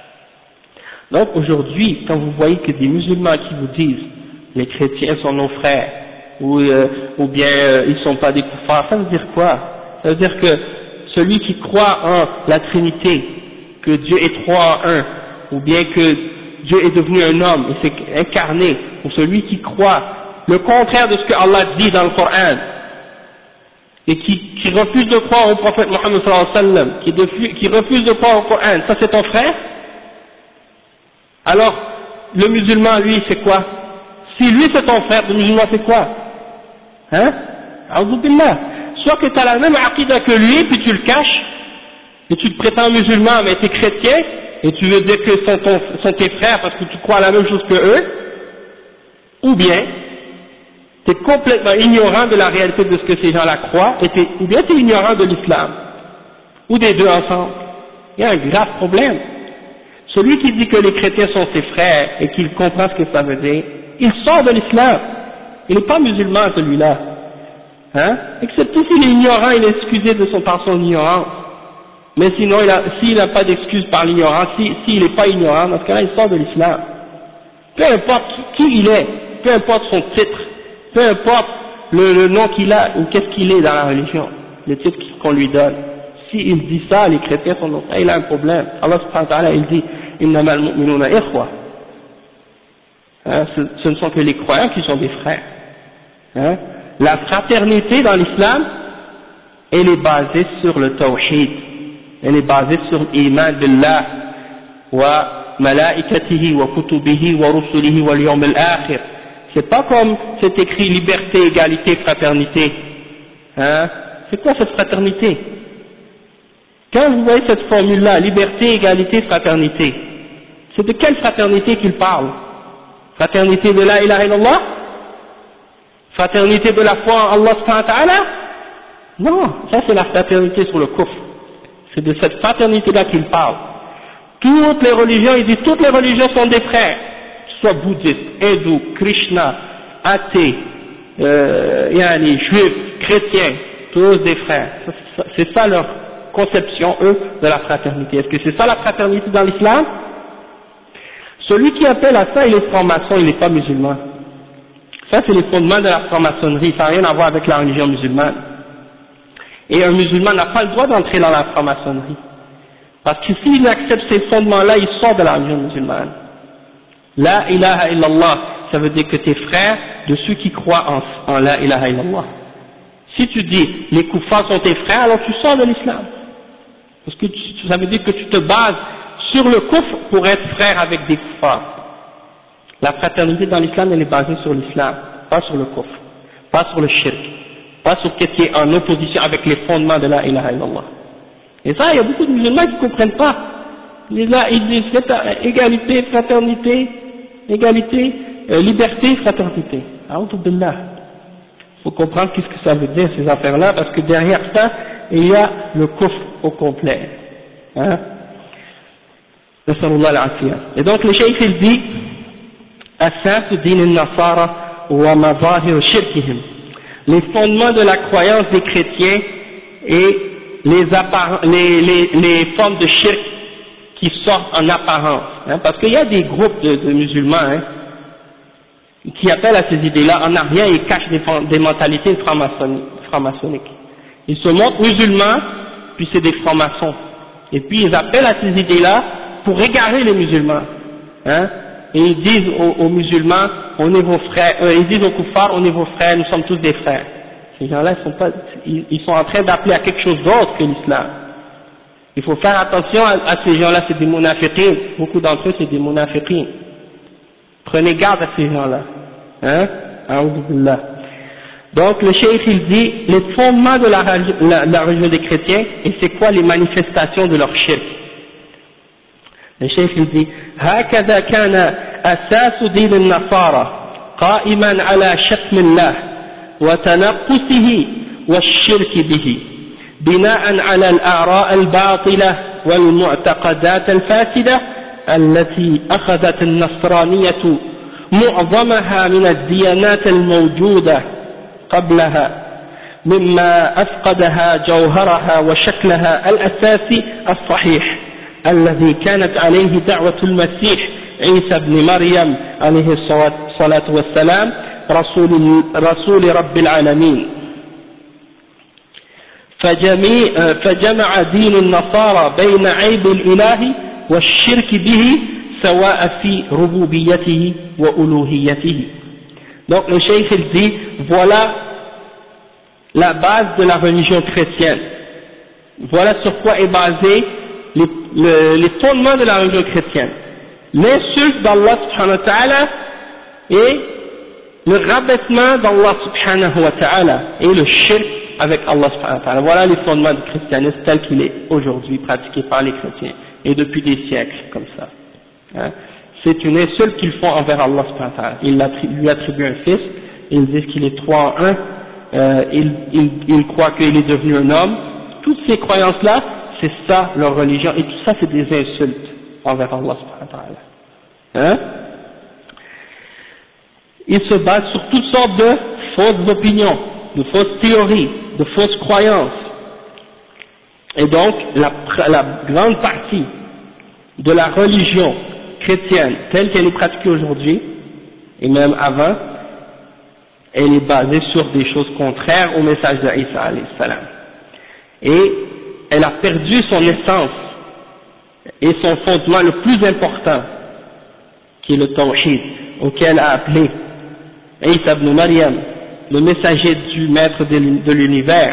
Donc aujourd'hui, quand vous voyez que des musulmans qui vous disent les chrétiens sont nos frères, ou bien ils ne sont pas des kuffars, ça veut dire quoi? Ça veut dire que celui qui croit en la Trinité, que Dieu est trois en un, ou bien que Dieu est devenu un homme et s'est incarné, ou celui qui croit le contraire de ce que Allah dit dans le Coran, et qui refuse de croire au prophète Mohammed sallallahu alayhi wa sallam, qui refuse de croire au Coran, ça c'est ton frère? Alors, le musulman, lui, c'est quoi? Si lui c'est ton frère, le musulman c'est quoi? Hein? A'udhu billah. Soit que tu as la même aqida que lui, puis tu le caches, et tu te prétends musulman, mais tu es chrétien, et tu veux dire que sont tes frères parce que tu crois à la même chose que eux, ou bien, tu es complètement ignorant de la réalité de ce que ces gens-là croient, ou bien tu es ignorant de l'islam, ou des deux ensemble. Il y a un grave problème. Celui qui dit que les chrétiens sont ses frères et qu'il comprend ce que ça veut dire, il sort de l'islam. Il n'est pas musulman celui-là. Hein? Excepté s'il est ignorant, il est excusé par son ignorance. Mais sinon, s'il n'a pas d'excuse par l'ignorance, s'il n'est pas ignorant, dans ce cas-là, il sort de l'islam. Peu importe qui il est, peu importe son titre, peu importe le nom qu'il a ou qu'est-ce qu'il est dans la religion, le titre qu'on lui donne. S'il dit ça, les chrétiens sont nos frères, il a un problème. Allah subhanahu wa ta'ala, il dit إِنَّمَا الْمُؤْمِنُونَ إِخْوَةٌ. Ce ne sont que les croyants qui sont des frères. Hein? La fraternité dans l'islam, elle est basée sur le tawhid. Elle est basée sur l'iman billah wa malaikatihi wa kutubihi wa rusulihi wa al-yawm al-akhir. C'est pas comme c'est écrit liberté, égalité, fraternité. Hein? C'est quoi cette fraternité? Quand vous voyez cette formule-là, liberté, égalité, fraternité, c'est de quelle fraternité qu'il parle? Fraternité de la ilaha illallah? Fraternité de la foi en Allah subhanahu wa ta'ala? Non, ça c'est la fraternité sur le kufr. C'est de cette fraternité-là qu'il parle. Toutes les religions, il dit toutes les religions sont des frères, soit bouddhistes, hindous, Krishna, athées, juifs, chrétiens, tous des frères. C'est ça leur conception, eux, de la fraternité. Est-ce que c'est ça la fraternité dans l'islam? Celui qui appelle à ça, il est franc-maçon, il n'est pas musulman. Ça, c'est les fondements de la franc-maçonnerie, ça n'a rien à voir avec la religion musulmane. Et un musulman n'a pas le droit d'entrer dans la franc-maçonnerie. Parce que s'il accepte ces fondements-là, il sort de la religion musulmane. La ilaha illallah, ça veut dire que tu es frère de ceux qui croient en la ilaha illallah. Si tu dis les kuffars sont tes frères, alors tu sors de l'islam. Parce que ça veut dire que tu te bases sur le kufr pour être frère avec des kuffars. La fraternité dans l'islam, elle est basée sur l'islam, pas sur le kufr, pas sur le shirk, pas sur ce qui est en opposition avec les fondements de la ilaha illallah. Et ça, il y a beaucoup de musulmans qui ne comprennent pas. Ils disent égalité, fraternité, égalité, liberté, fraternité. A'udhu billah. Il faut comprendre qu'est-ce que ça veut dire ces affaires-là, parce que derrière ça, il y a le kufr au complet. Hein? Et donc le cheikh il dit Asas din al-Nasara wa mazahir shirkihim, les fondements de la croyance des chrétiens et les formes de shirk qui sortent en apparence, hein, parce qu'il y a des groupes de musulmans hein, qui appellent à ces idées-là, en arrière ils cachent des mentalités franc-maçonniques. Ils se montrent musulmans, puis c'est des francs-maçons, et puis ils appellent à ces idées-là pour égarer les musulmans, hein, et ils disent aux musulmans, on est vos frères, ils disent aux kuffars, on est vos frères, nous sommes tous des frères. Ces gens-là, ils sont en train d'appeler à quelque chose d'autre que l'islam. Il faut faire attention à ces gens-là, c'est des munafiqin, beaucoup d'entre eux c'est des munafiqin. Prenez garde à ces gens-là. Hein? A'udhu. Donc le cheikh il dit, les fondements de la religion des chrétiens, et c'est quoi les manifestations de leur shirk. Le cheikh il dit, هكذا كان أساس دين النصارى قائما على شتم الله وتنقصه والشرك به بناء على الآراء الباطلة والمعتقدات الفاسدة التي أخذت النصرانية معظمها من الديانات الموجودة قبلها مما أفقدها جوهرها وشكلها الأساسي الصحيح الذي كانت عليه دعوة المسيح عيسى بن مريم عليه الصلاة والسلام رسول رب العالمين. فجمع دين النصارى بين عيب الإله والشرك به سواء في ربوبيته وألوهيته. Donc le cheikh il dit, voilà la base de la religion chrétienne, voilà sur quoi est basé les fondements de la religion chrétienne, l'insulte d'Allah subhanahu wa ta'ala et le rabaissement d'Allah subhanahu wa ta'ala et le shirk avec Allah subhanahu wa ta'ala. Voilà les fondements du christianisme tel qu'il est aujourd'hui pratiqué par les chrétiens et depuis des siècles comme ça. Hein? C'est une insulte qu'ils font envers Allah subhanahu wa ta'ala. Ils lui attribuent un fils, ils disent qu'il est 3 en 1, ils croient qu'il est devenu un homme. Toutes ces croyances-là, c'est ça leur religion, et tout ça c'est des insultes envers Allah subhanahu wa ta'ala. Hein? Ils se basent sur toutes sortes de fausses opinions, de fausses théories, de fausses croyances. Et donc, la grande partie de la religion chrétienne, telle qu'elle est pratiquée aujourd'hui, et même avant, elle est basée sur des choses contraires au message d'Isa alayhi salam. Et elle a perdu son essence et son fondement le plus important, qui est le tawhid, auquel a appelé Isa ibn Maryam, le messager du maître de l'univers.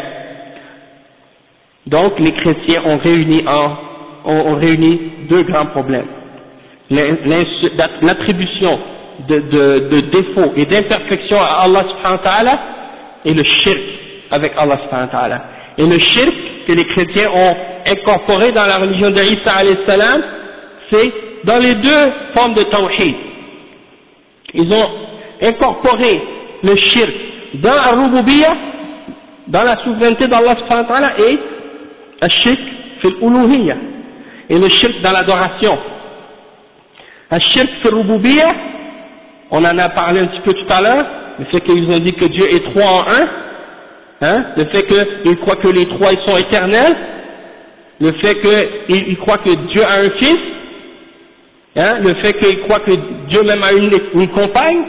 Donc les chrétiens ont réuni deux grands problèmes. L'attribution de défauts et d'imperfections à Allah subhanahu wa ta'ala et le shirk avec Allah subhanahu wa ta'ala. Et le shirk que les chrétiens ont incorporé dans la religion d'Isa alayhi salam, c'est dans les deux formes de tawhid. Ils ont incorporé le shirk dans la rububiyyah, dans la souveraineté d'Allah subhanahu wa ta'ala, et le shirk fil uluhiyyah, et le shirk dans l'adoration. Le shirk fil rububiyyah, on en a parlé un petit peu tout à l'heure, le fait qu'ils ont dit que Dieu est 3 en 1, hein, le fait qu'ils croient que les 3 ils sont éternels, le fait qu'ils croient que Dieu a un fils, Hein, le fait qu'ils croient que Dieu même a une compagne,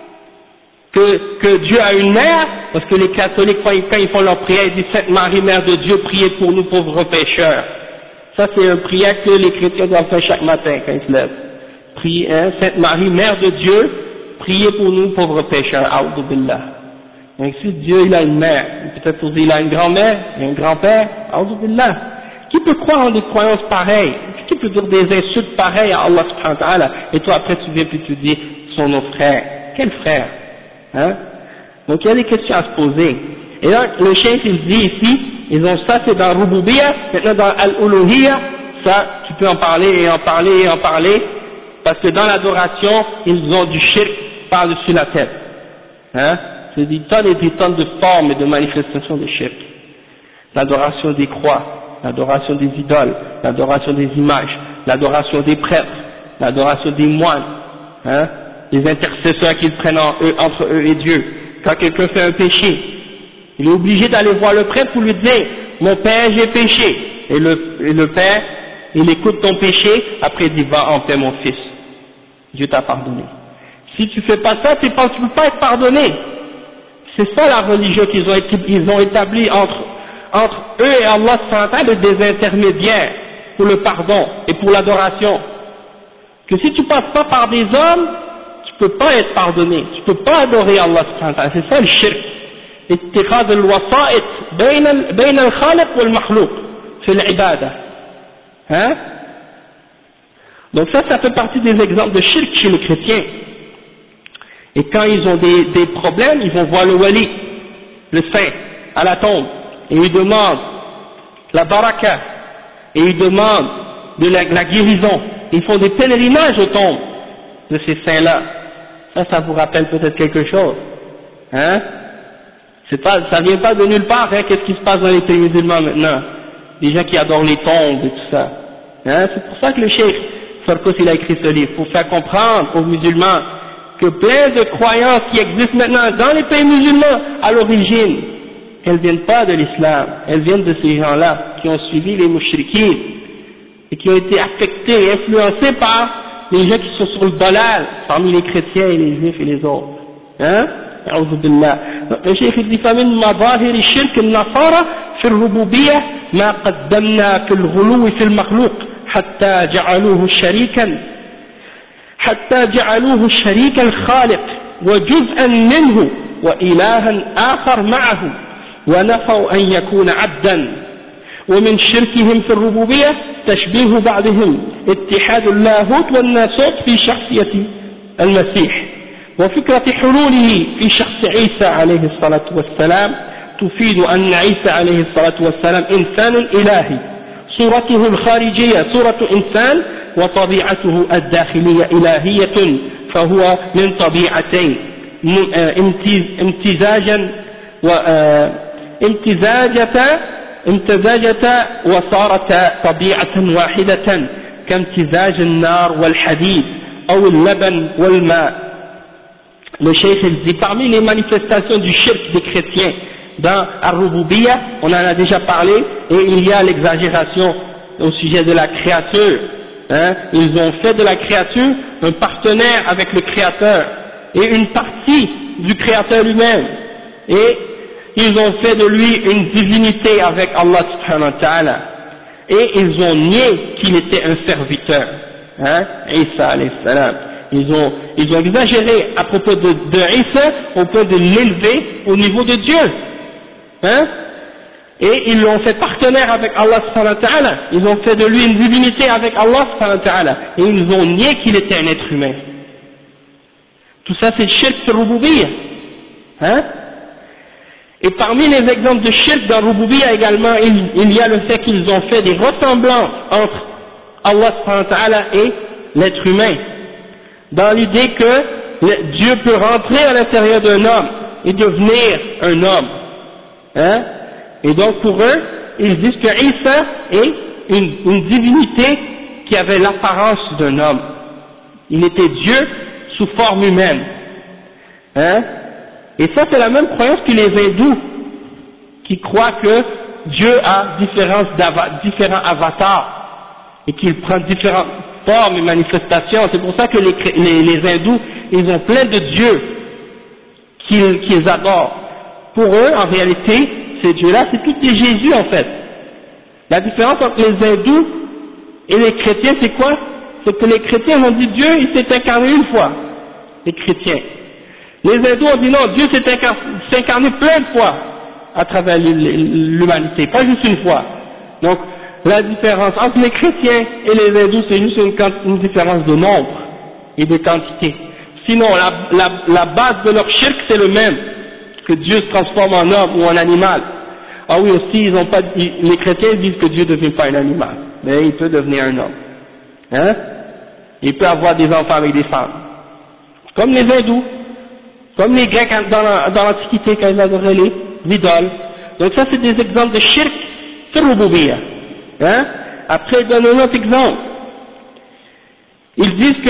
que Dieu a une mère, parce que les catholiques, quand ils font leur prière, ils disent Sainte Marie, Mère de Dieu, priez pour nous pauvres pécheurs. Ça, c'est une prière que les chrétiens doivent faire chaque matin quand ils se lèvent. Priez, hein, Sainte Marie, Mère de Dieu, priez pour nous pauvres pécheurs. A'udhu billah. Donc si Dieu il a une mère, peut-être aussi il a une grand-mère, et un grand-père, a'udhu billah. Qui peut croire en des croyances pareilles? Qui peut dire des insultes pareilles à Allah subhanahu wa ta'ala? Et toi après tu viens puis tu dis, sont nos frères. Quel frère? Hein? Donc il y a des questions à se poser. Et là, le cheikh il dit ici, ils ont ça c'est dans Rububiyya, maintenant dans Al-Uluhiyya, ça tu peux en parler et en parler et en parler, parce que dans l'adoration, ils ont du shirk par-dessus la tête. Hein? C'est des tonnes et des tonnes de formes et de manifestations de shirk. L'adoration des croix, l'adoration des idoles, l'adoration des images, l'adoration des prêtres, l'adoration des moines, hein? Les intercesseurs qu'ils prennent entre eux et Dieu. Quand quelqu'un fait un péché, il est obligé d'aller voir le prêtre pour lui dire « Mon père, j'ai péché ». Et le père, il écoute ton péché, après il dit « Va en paix mon fils, Dieu t'a pardonné ». Si tu fais pas ça, tu ne peux pas être pardonné. C'est ça la religion qu'ils ont établie entre eux et Allah subhanahu des intermédiaires pour le pardon et pour l'adoration. Que si tu passes pas par des hommes, tu peux pas être pardonné, tu peux pas adorer Allah subhanahu wa ta'ala, c'est ça le shirk. اتخاذ الوسائط بين الخالق والمخلوق في العبادة. Hein? Donc ça fait partie des exemples de shirk chez les chrétiens. Et quand ils ont des problèmes, ils vont voir le wali, le saint, à la tombe, et ils demandent la baraka, et ils demandent de la guérison. Ils font des pèlerinages aux tombes de ces saints-là. Ça vous rappelle peut-être quelque chose, hein? Ça vient pas de nulle part, hein? Qu'est-ce qui se passe dans les pays musulmans maintenant? Les gens qui adorent les tombes et tout ça. Hein? C'est pour ça que le cheikh Sarkos il a écrit ce livre, pour faire comprendre aux musulmans que plein de croyances qui existent maintenant dans les pays musulmans, à l'origine, elles viennent pas de l'islam, elles viennent de ces gens-là qui ont suivi les mouchriquins et qui ont été affectés et influencés par les gens qui sont sur le dalal, parmi les chrétiens et les juifs et les autres. Hein? أعوذ بالله. الشيخ يقول فمن مظاهر الشرك النصارى في الربوبية ما قدمنا في الغلو في المخلوق حتى جعلوه الشريك الخالق وجزءا منه وإلها آخر معه ونفوا أن يكون عبدا. ومن شركهم في الربوبية تشبيه بعضهم اتحاد اللاهوت والناسوت في شخصية المسيح، وفكرة حلوله في شخص عيسى عليه الصلاة والسلام تفيد أن عيسى عليه الصلاة والسلام إنسان إلهي، صورته الخارجية صورة إنسان وطبيعته الداخلية إلهية، فهو من طبيعتين امتزاجتا وصارتا طبيعة واحدة كامتزاج النار والحديد أو اللبن والماء. Le cheikh dit parmi les manifestations du shirk des chrétiens dans Ar-Rububiyya, on en a déjà parlé, et il y a l'exagération au sujet de la créature. Hein? Ils ont fait de la créature un partenaire avec le créateur et une partie du créateur lui-même, et ils ont fait de lui une divinité avec Allah subhanahu wa ta'ala, et ils ont nié qu'il était un serviteur, hein? Isa alayhi salam. Ils ont exagéré à propos de Isa au point de l'élever au niveau de Dieu, hein? Et ils l'ont fait partenaire avec Allah subhanahu wa ta'ala, ils ont fait de lui une divinité avec Allah subhanahu wa ta'ala, et ils ont nié qu'il était un être humain. Tout ça c'est shirk sur Rububiyya, hein? Et parmi les exemples de shirk dans Rububiyya également, il y a le fait qu'ils ont fait des ressemblances entre Allah subhanahu wa ta'ala et l'être humain, dans l'idée que Dieu peut rentrer à l'intérieur d'un homme et devenir un homme, hein? Et donc pour eux, ils disent que Isa est une divinité qui avait l'apparence d'un homme. Il était Dieu sous forme humaine, hein? Et ça c'est la même croyance que les hindous, qui croient que Dieu a différents avatars, et qu'il prend différentes formes et manifestations. C'est pour ça que les hindous, ils ont plein de dieux qu'ils adorent. Pour eux, en réalité, ces dieux-là, c'est tous des Jésus en fait. La différence entre les hindous et les chrétiens, c'est quoi? C'est que les chrétiens ont dit Dieu, il s'est incarné une fois, les chrétiens. Les hindous ont dit non, Dieu s'est incarné plein de fois à travers l'humanité, pas juste une fois. Donc, la différence entre les chrétiens et les hindous, c'est juste une différence de nombre et de quantité. Sinon, la base de leur shirk, c'est le même, que Dieu se transforme en homme ou en animal. Ah oui, aussi, les chrétiens disent que Dieu ne devient pas un animal, mais il peut devenir un homme. Hein? Il peut avoir des enfants avec des femmes. Comme les hindous, comme les Grecs dans l'Antiquité, quand ils adoraient les idoles. Donc ça, c'est des exemples de shirk sur Rububiyya. Hein? Après, ils donnent un autre exemple. Ils disent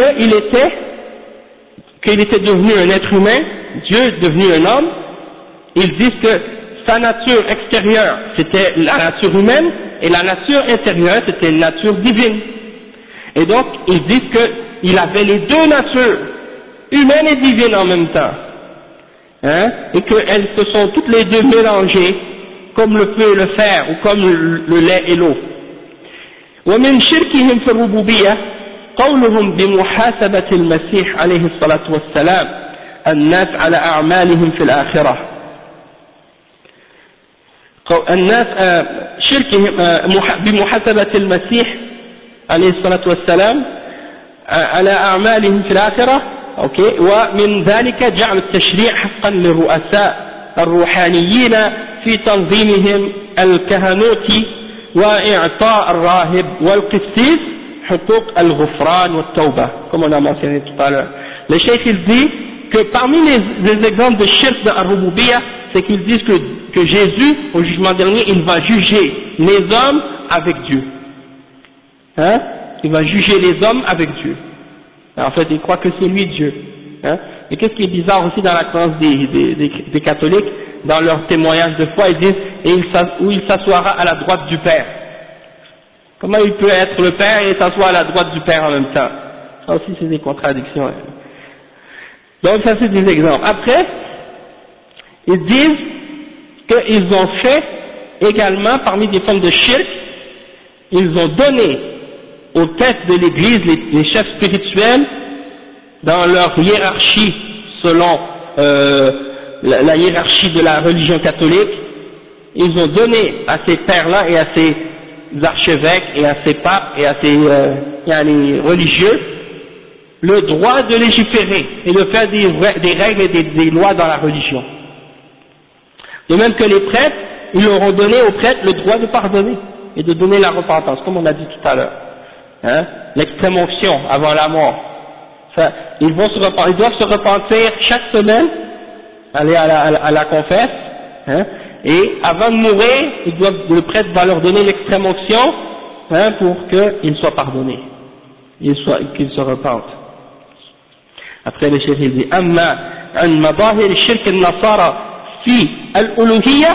qu'il était devenu un être humain, Dieu devenu un homme. Ils disent que sa nature extérieure, c'était la nature humaine, et la nature intérieure, c'était une nature divine. Et donc, ils disent qu'il avait les deux natures, humaine et divine en même temps. Hein? Et qu'elles se sont toutes les deux mélangées, comme le feu et le fer, ou comme le lait et l'eau. ومن شركهم في الربوبية قولهم بمحاسبة المسيح عليه الصلاة والسلام الناس على أعمالهم في الآخرة. الناس شركهم بمحاسبة المسيح عليه الصلاة والسلام على أعمالهم في الآخرة. ومن ذلك جعل التشريع حقا للرؤساء الروحانيين في تنظيمهم الكهنوتي وإعطاء الراهب والقسيس حقوق الغفران والتوبة, comme on a mentionné tout à l'heure. Le cheikh il dit que parmi les exemples de shirk de Ar-Rububiyya, c'est qu'ils disent que Jésus, au jugement dernier, il va juger les hommes avec Dieu. Hein? Il va juger les hommes avec Dieu. En fait, ils croient que c'est lui Dieu. Hein? Et qu'est-ce qui est bizarre aussi dans la croyance des catholiques, dans leur témoignage de foi, ils disent où il s'assoira à la droite du Père. Comment il peut être le Père et s'asseoir à la droite du Père en même temps? Ça aussi c'est des contradictions. Hein. Donc ça c'est des exemples. Après, ils disent qu'ils ont fait également, parmi des formes de shirk, ils ont donné aux têtes de l'Église, les chefs spirituels, dans leur hiérarchie, selon la hiérarchie de la religion catholique, ils ont donné à ces pères-là et à ces archevêques et à ces papes et à ces religieux le droit de légiférer et de faire des règles et des lois dans la religion. De même que les prêtres, ils leur ont donné aux prêtres le droit de pardonner et de donner la repentance, comme on a dit tout à l'heure. Hein, l'extrême onction avant la mort. Ça, ils doivent se repentir chaque semaine, aller à la confesse, hein, et avant de mourir, le prêtre va leur donner l'extrême onction, hein, pour qu'ils soient pardonnés, qu'ils se repentent. Après le cheikh il dit أما عن مظاهر الشرك النصارى في الألوهية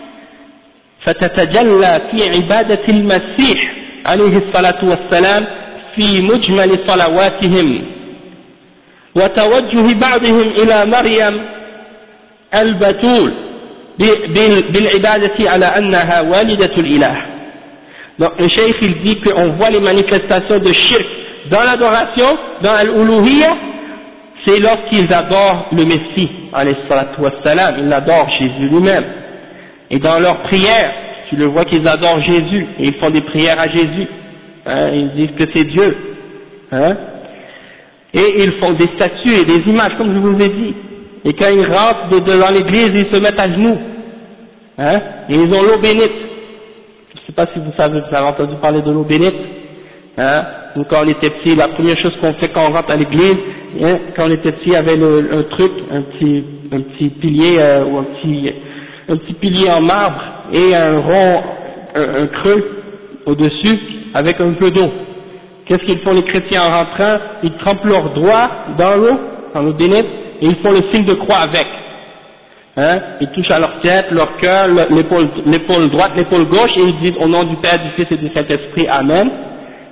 فتتجلى في عبادة المسيح عليه الصلاة والسلام في مجمل صلواتهم وتوجه بعضهم إلى مريم البتول بالعبادة على أنها والدة الإله. Donc le cheikh il dit qu'on voit les manifestations de shirk dans l'adoration, dans l'uluhiyya, c'est lorsqu'ils adorent le Messie, alayhi salatu wassalam, ils adorent Jésus lui-même. Et dans leurs prières, tu le vois qu'ils adorent Jésus, et ils font des prières à Jésus, hein, ils disent que c'est Dieu, hein, et ils font des statues et des images, comme je vous ai dit, et quand ils rentrent dans l'église, ils se mettent à genoux, hein, et ils ont l'eau bénite. Je ne sais pas si vous avez entendu parler de l'eau bénite, hein. Nous, quand on était petit, la première chose qu'on fait quand on rentre à l'église, hein, quand on était petit, il y avait un truc, un petit pilier ou un petit pilier en marbre et un rond, un creux au-dessus avec un peu d'eau. Qu'est-ce qu'ils font les chrétiens en rentrant? Ils trempent leurs doigts dans l'eau bénite, et ils font le signe de croix avec. Hein, ils touchent à leur tête, leur cœur, l'épaule droite, l'épaule gauche, et ils disent au nom du Père, du Fils et du Saint-Esprit, Amen.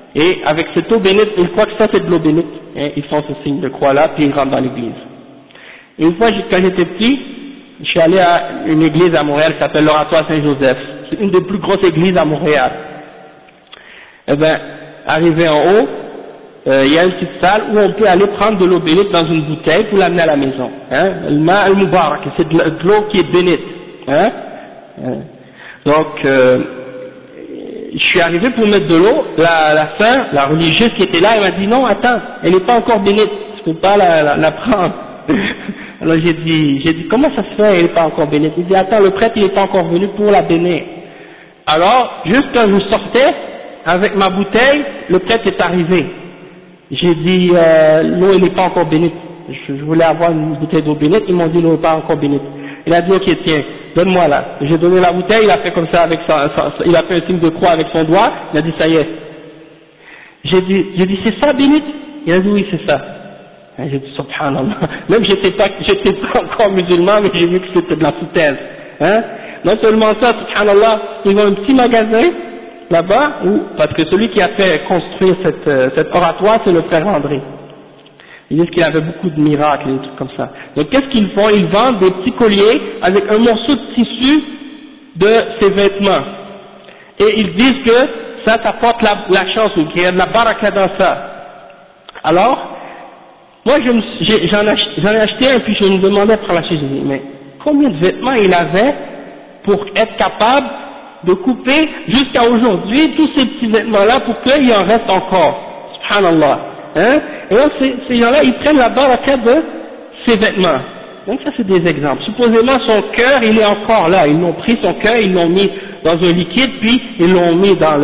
et avec cette eau bénite, ils croient que ça c'est de l'eau bénite, hein, ils font ce signe de croix là, puis ils rentrent dans l'église. Et une fois, quand j'étais petit, je suis allé à une église à Montréal qui s'appelle l'Oratoire Saint-Joseph, c'est une des plus grosses églises à Montréal. Eh ben, arrivé en haut, il y a une petite salle où on peut aller prendre de l'eau bénite dans une bouteille pour l'amener à la maison, hein, al-ma al-mubarak, c'est de l'eau qui est bénite, hein. Donc, je suis arrivé pour mettre de l'eau, la sœur, la religieuse qui était là, elle m'a dit non, attends, elle n'est pas encore bénite, tu peux pas la prendre. Alors j'ai dit comment ça se fait, elle n'est pas encore bénite? Il dit attends, le prêtre il n'est pas encore venu pour la bénir. Alors, juste quand je sortais avec ma bouteille, le prêtre est arrivé. J'ai dit l'eau elle n'est pas encore bénite. Je voulais avoir une bouteille d'eau bénite, ils m'ont dit l'eau n'est pas encore bénite. Il a dit ok tiens, donne-moi là. J'ai donné la bouteille, il a fait comme ça avec il a fait un signe de croix avec son doigt, il a dit ça y est. J'ai dit c'est ça bénite? Il a dit oui c'est ça. J'ai dit subhanallah. Même j'étais pas encore musulman, mais j'ai vu que c'était de la foutaise. Hein? Non seulement ça, subhanallah, ils ont un petit magasin là-bas, parce que celui qui a fait construire cet oratoire, c'est le frère André. Ils disent qu'il avait beaucoup de miracles et des trucs comme ça. Donc qu'est-ce qu'ils font? Ils vendent des petits colliers avec un morceau de tissu de ses vêtements. Et ils disent que ça porte la chance, ou qu'il y a de la baraka dans ça. Alors, moi j'en ai acheté un, puis je me demandais par la suite, je dis, mais combien de vêtements il avait pour être capable de couper jusqu'à aujourd'hui tous ces petits vêtements-là pour qu'il en reste encore, subhanallah, hein? Et donc ces gens-là, ils prennent la baraka de ces vêtements. Donc ça c'est des exemples. Supposément son cœur, il est encore là, ils l'ont pris son cœur, ils l'ont mis dans un liquide, puis ils l'ont mis dans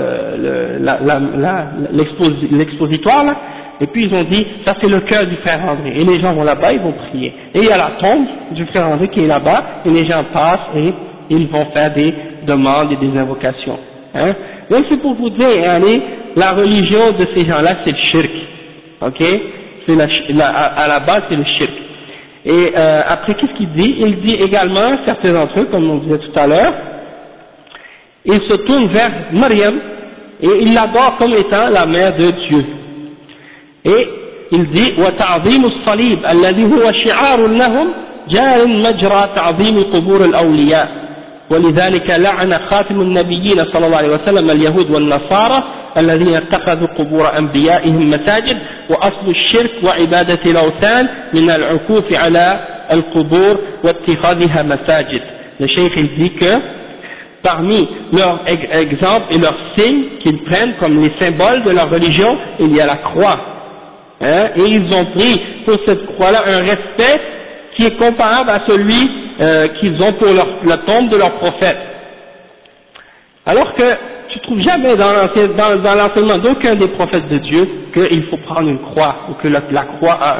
l'expositoire là, et puis ils ont dit, ça c'est le cœur du frère André, et les gens vont là-bas, ils vont prier. Et il y a la tombe du frère André qui est là-bas, et les gens passent et ils vont faire des demandes et des invocations. Hein? Donc c'est pour vous dire, allez, la religion de ces gens-là c'est le shirk, ok? C'est à la base c'est le shirk. Et après qu'est-ce qu'il dit? Il dit également, certains d'entre eux, comme on disait tout à l'heure, ils se tournent vers Maryam et ils l'adorent comme étant la mère de Dieu. Et il dit وتعظيم الصليب الذي هو شعار لهم جار مجرى تعظيم قبور الأولياء ولذلك لعن خاتم النبيين صلى الله عليه وسلم اليهود والنصارى الذين اتخذوا قبور أنبيائهم مساجد وأصل الشرك وعبادة الأوثان من العكوف على القبور واتخاذها مساجد. Le cheikh il dit que parmi leurs exemples et leurs signes qu'ils prennent comme les symboles de leur religion, il y a la croix. Hein, et ils ont pris pour cette croix-là un respect qui est comparable à celui qu'ils ont pour la tombe de leur prophète. Alors que tu trouves jamais dans l'enseignement d'aucun des prophètes de Dieu qu'il faut prendre une croix, ou que la croix a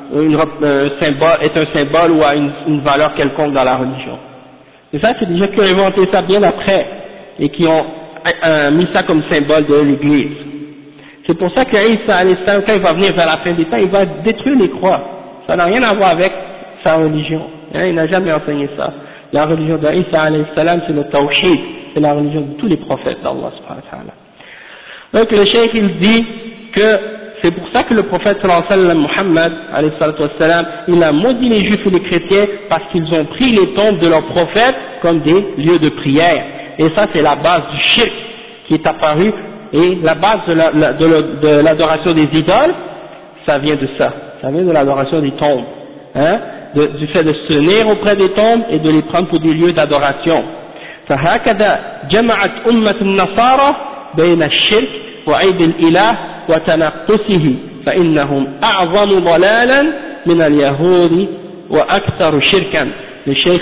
est un symbole ou a une valeur quelconque dans la religion. Et ça, c'est des gens qui ont inventé ça bien après, et qui ont mis ça comme symbole de l'Église. C'est pour ça qu'Isa, quand il va venir vers la fin des temps, il va détruire les croix. Ça n'a rien à voir avec sa religion. Hein, il n'a jamais enseigné ça. La religion d'Isa, c'est le tawhid, c'est la religion de tous les prophètes d'Allah subhanahu wa ta'ala. Donc le cheikh il dit que c'est pour ça que le prophète sallallahu alayhi wa sallam, Muhammad alayhi wa sallam, il a maudit les juifs et les chrétiens parce qu'ils ont pris les tombes de leurs prophètes comme des lieux de prière. Et ça c'est la base du shirk qui est apparu. Et la base de l'adoration des idoles, ça vient de ça, ça vient de l'adoration des tombes, hein, du fait de se tenir auprès des tombes et de les prendre pour des lieux d'adoration. فهكذا جمعت أمة النصارى بين الشرك وعيد الإله وتنقصه فإنهم أعظم ضلالا من اليهود وأكثر شركا. Le cheikh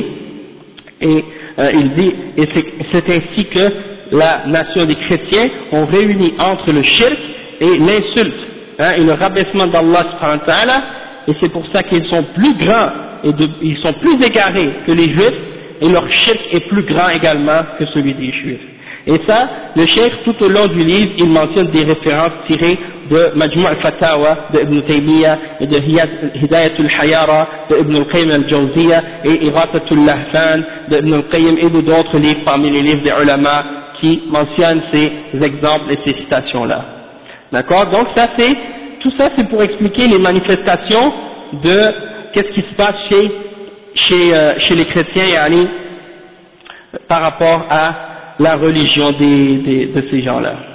il dit, et c'est ainsi que la nation des chrétiens ont réuni entre le shirk et l'insulte, hein, et le rabaissement d'Allah subhanahu wa ta'ala, et c'est pour ça qu'ils sont plus grands et ils sont plus égarés que les juifs, et leur shirk est plus grand également que celui des juifs. Et ça, le cheikh tout au long du livre, il mentionne des références tirées de Majmu' al-Fatawa de Ibn Taymiyyah et de Hidayat al-Hayara de Ibn al-Qayyim al-Jawziyya et Iratatul Lahfan de Ibn al-Qayyim et d'autres livres parmi les livres des ulama qui mentionne ces exemples et ces citations-là. D'accord? Donc tout ça c'est pour expliquer les manifestations de qu'est-ce qui se passe chez les chrétiens, yani, par rapport à la religion de ces gens-là.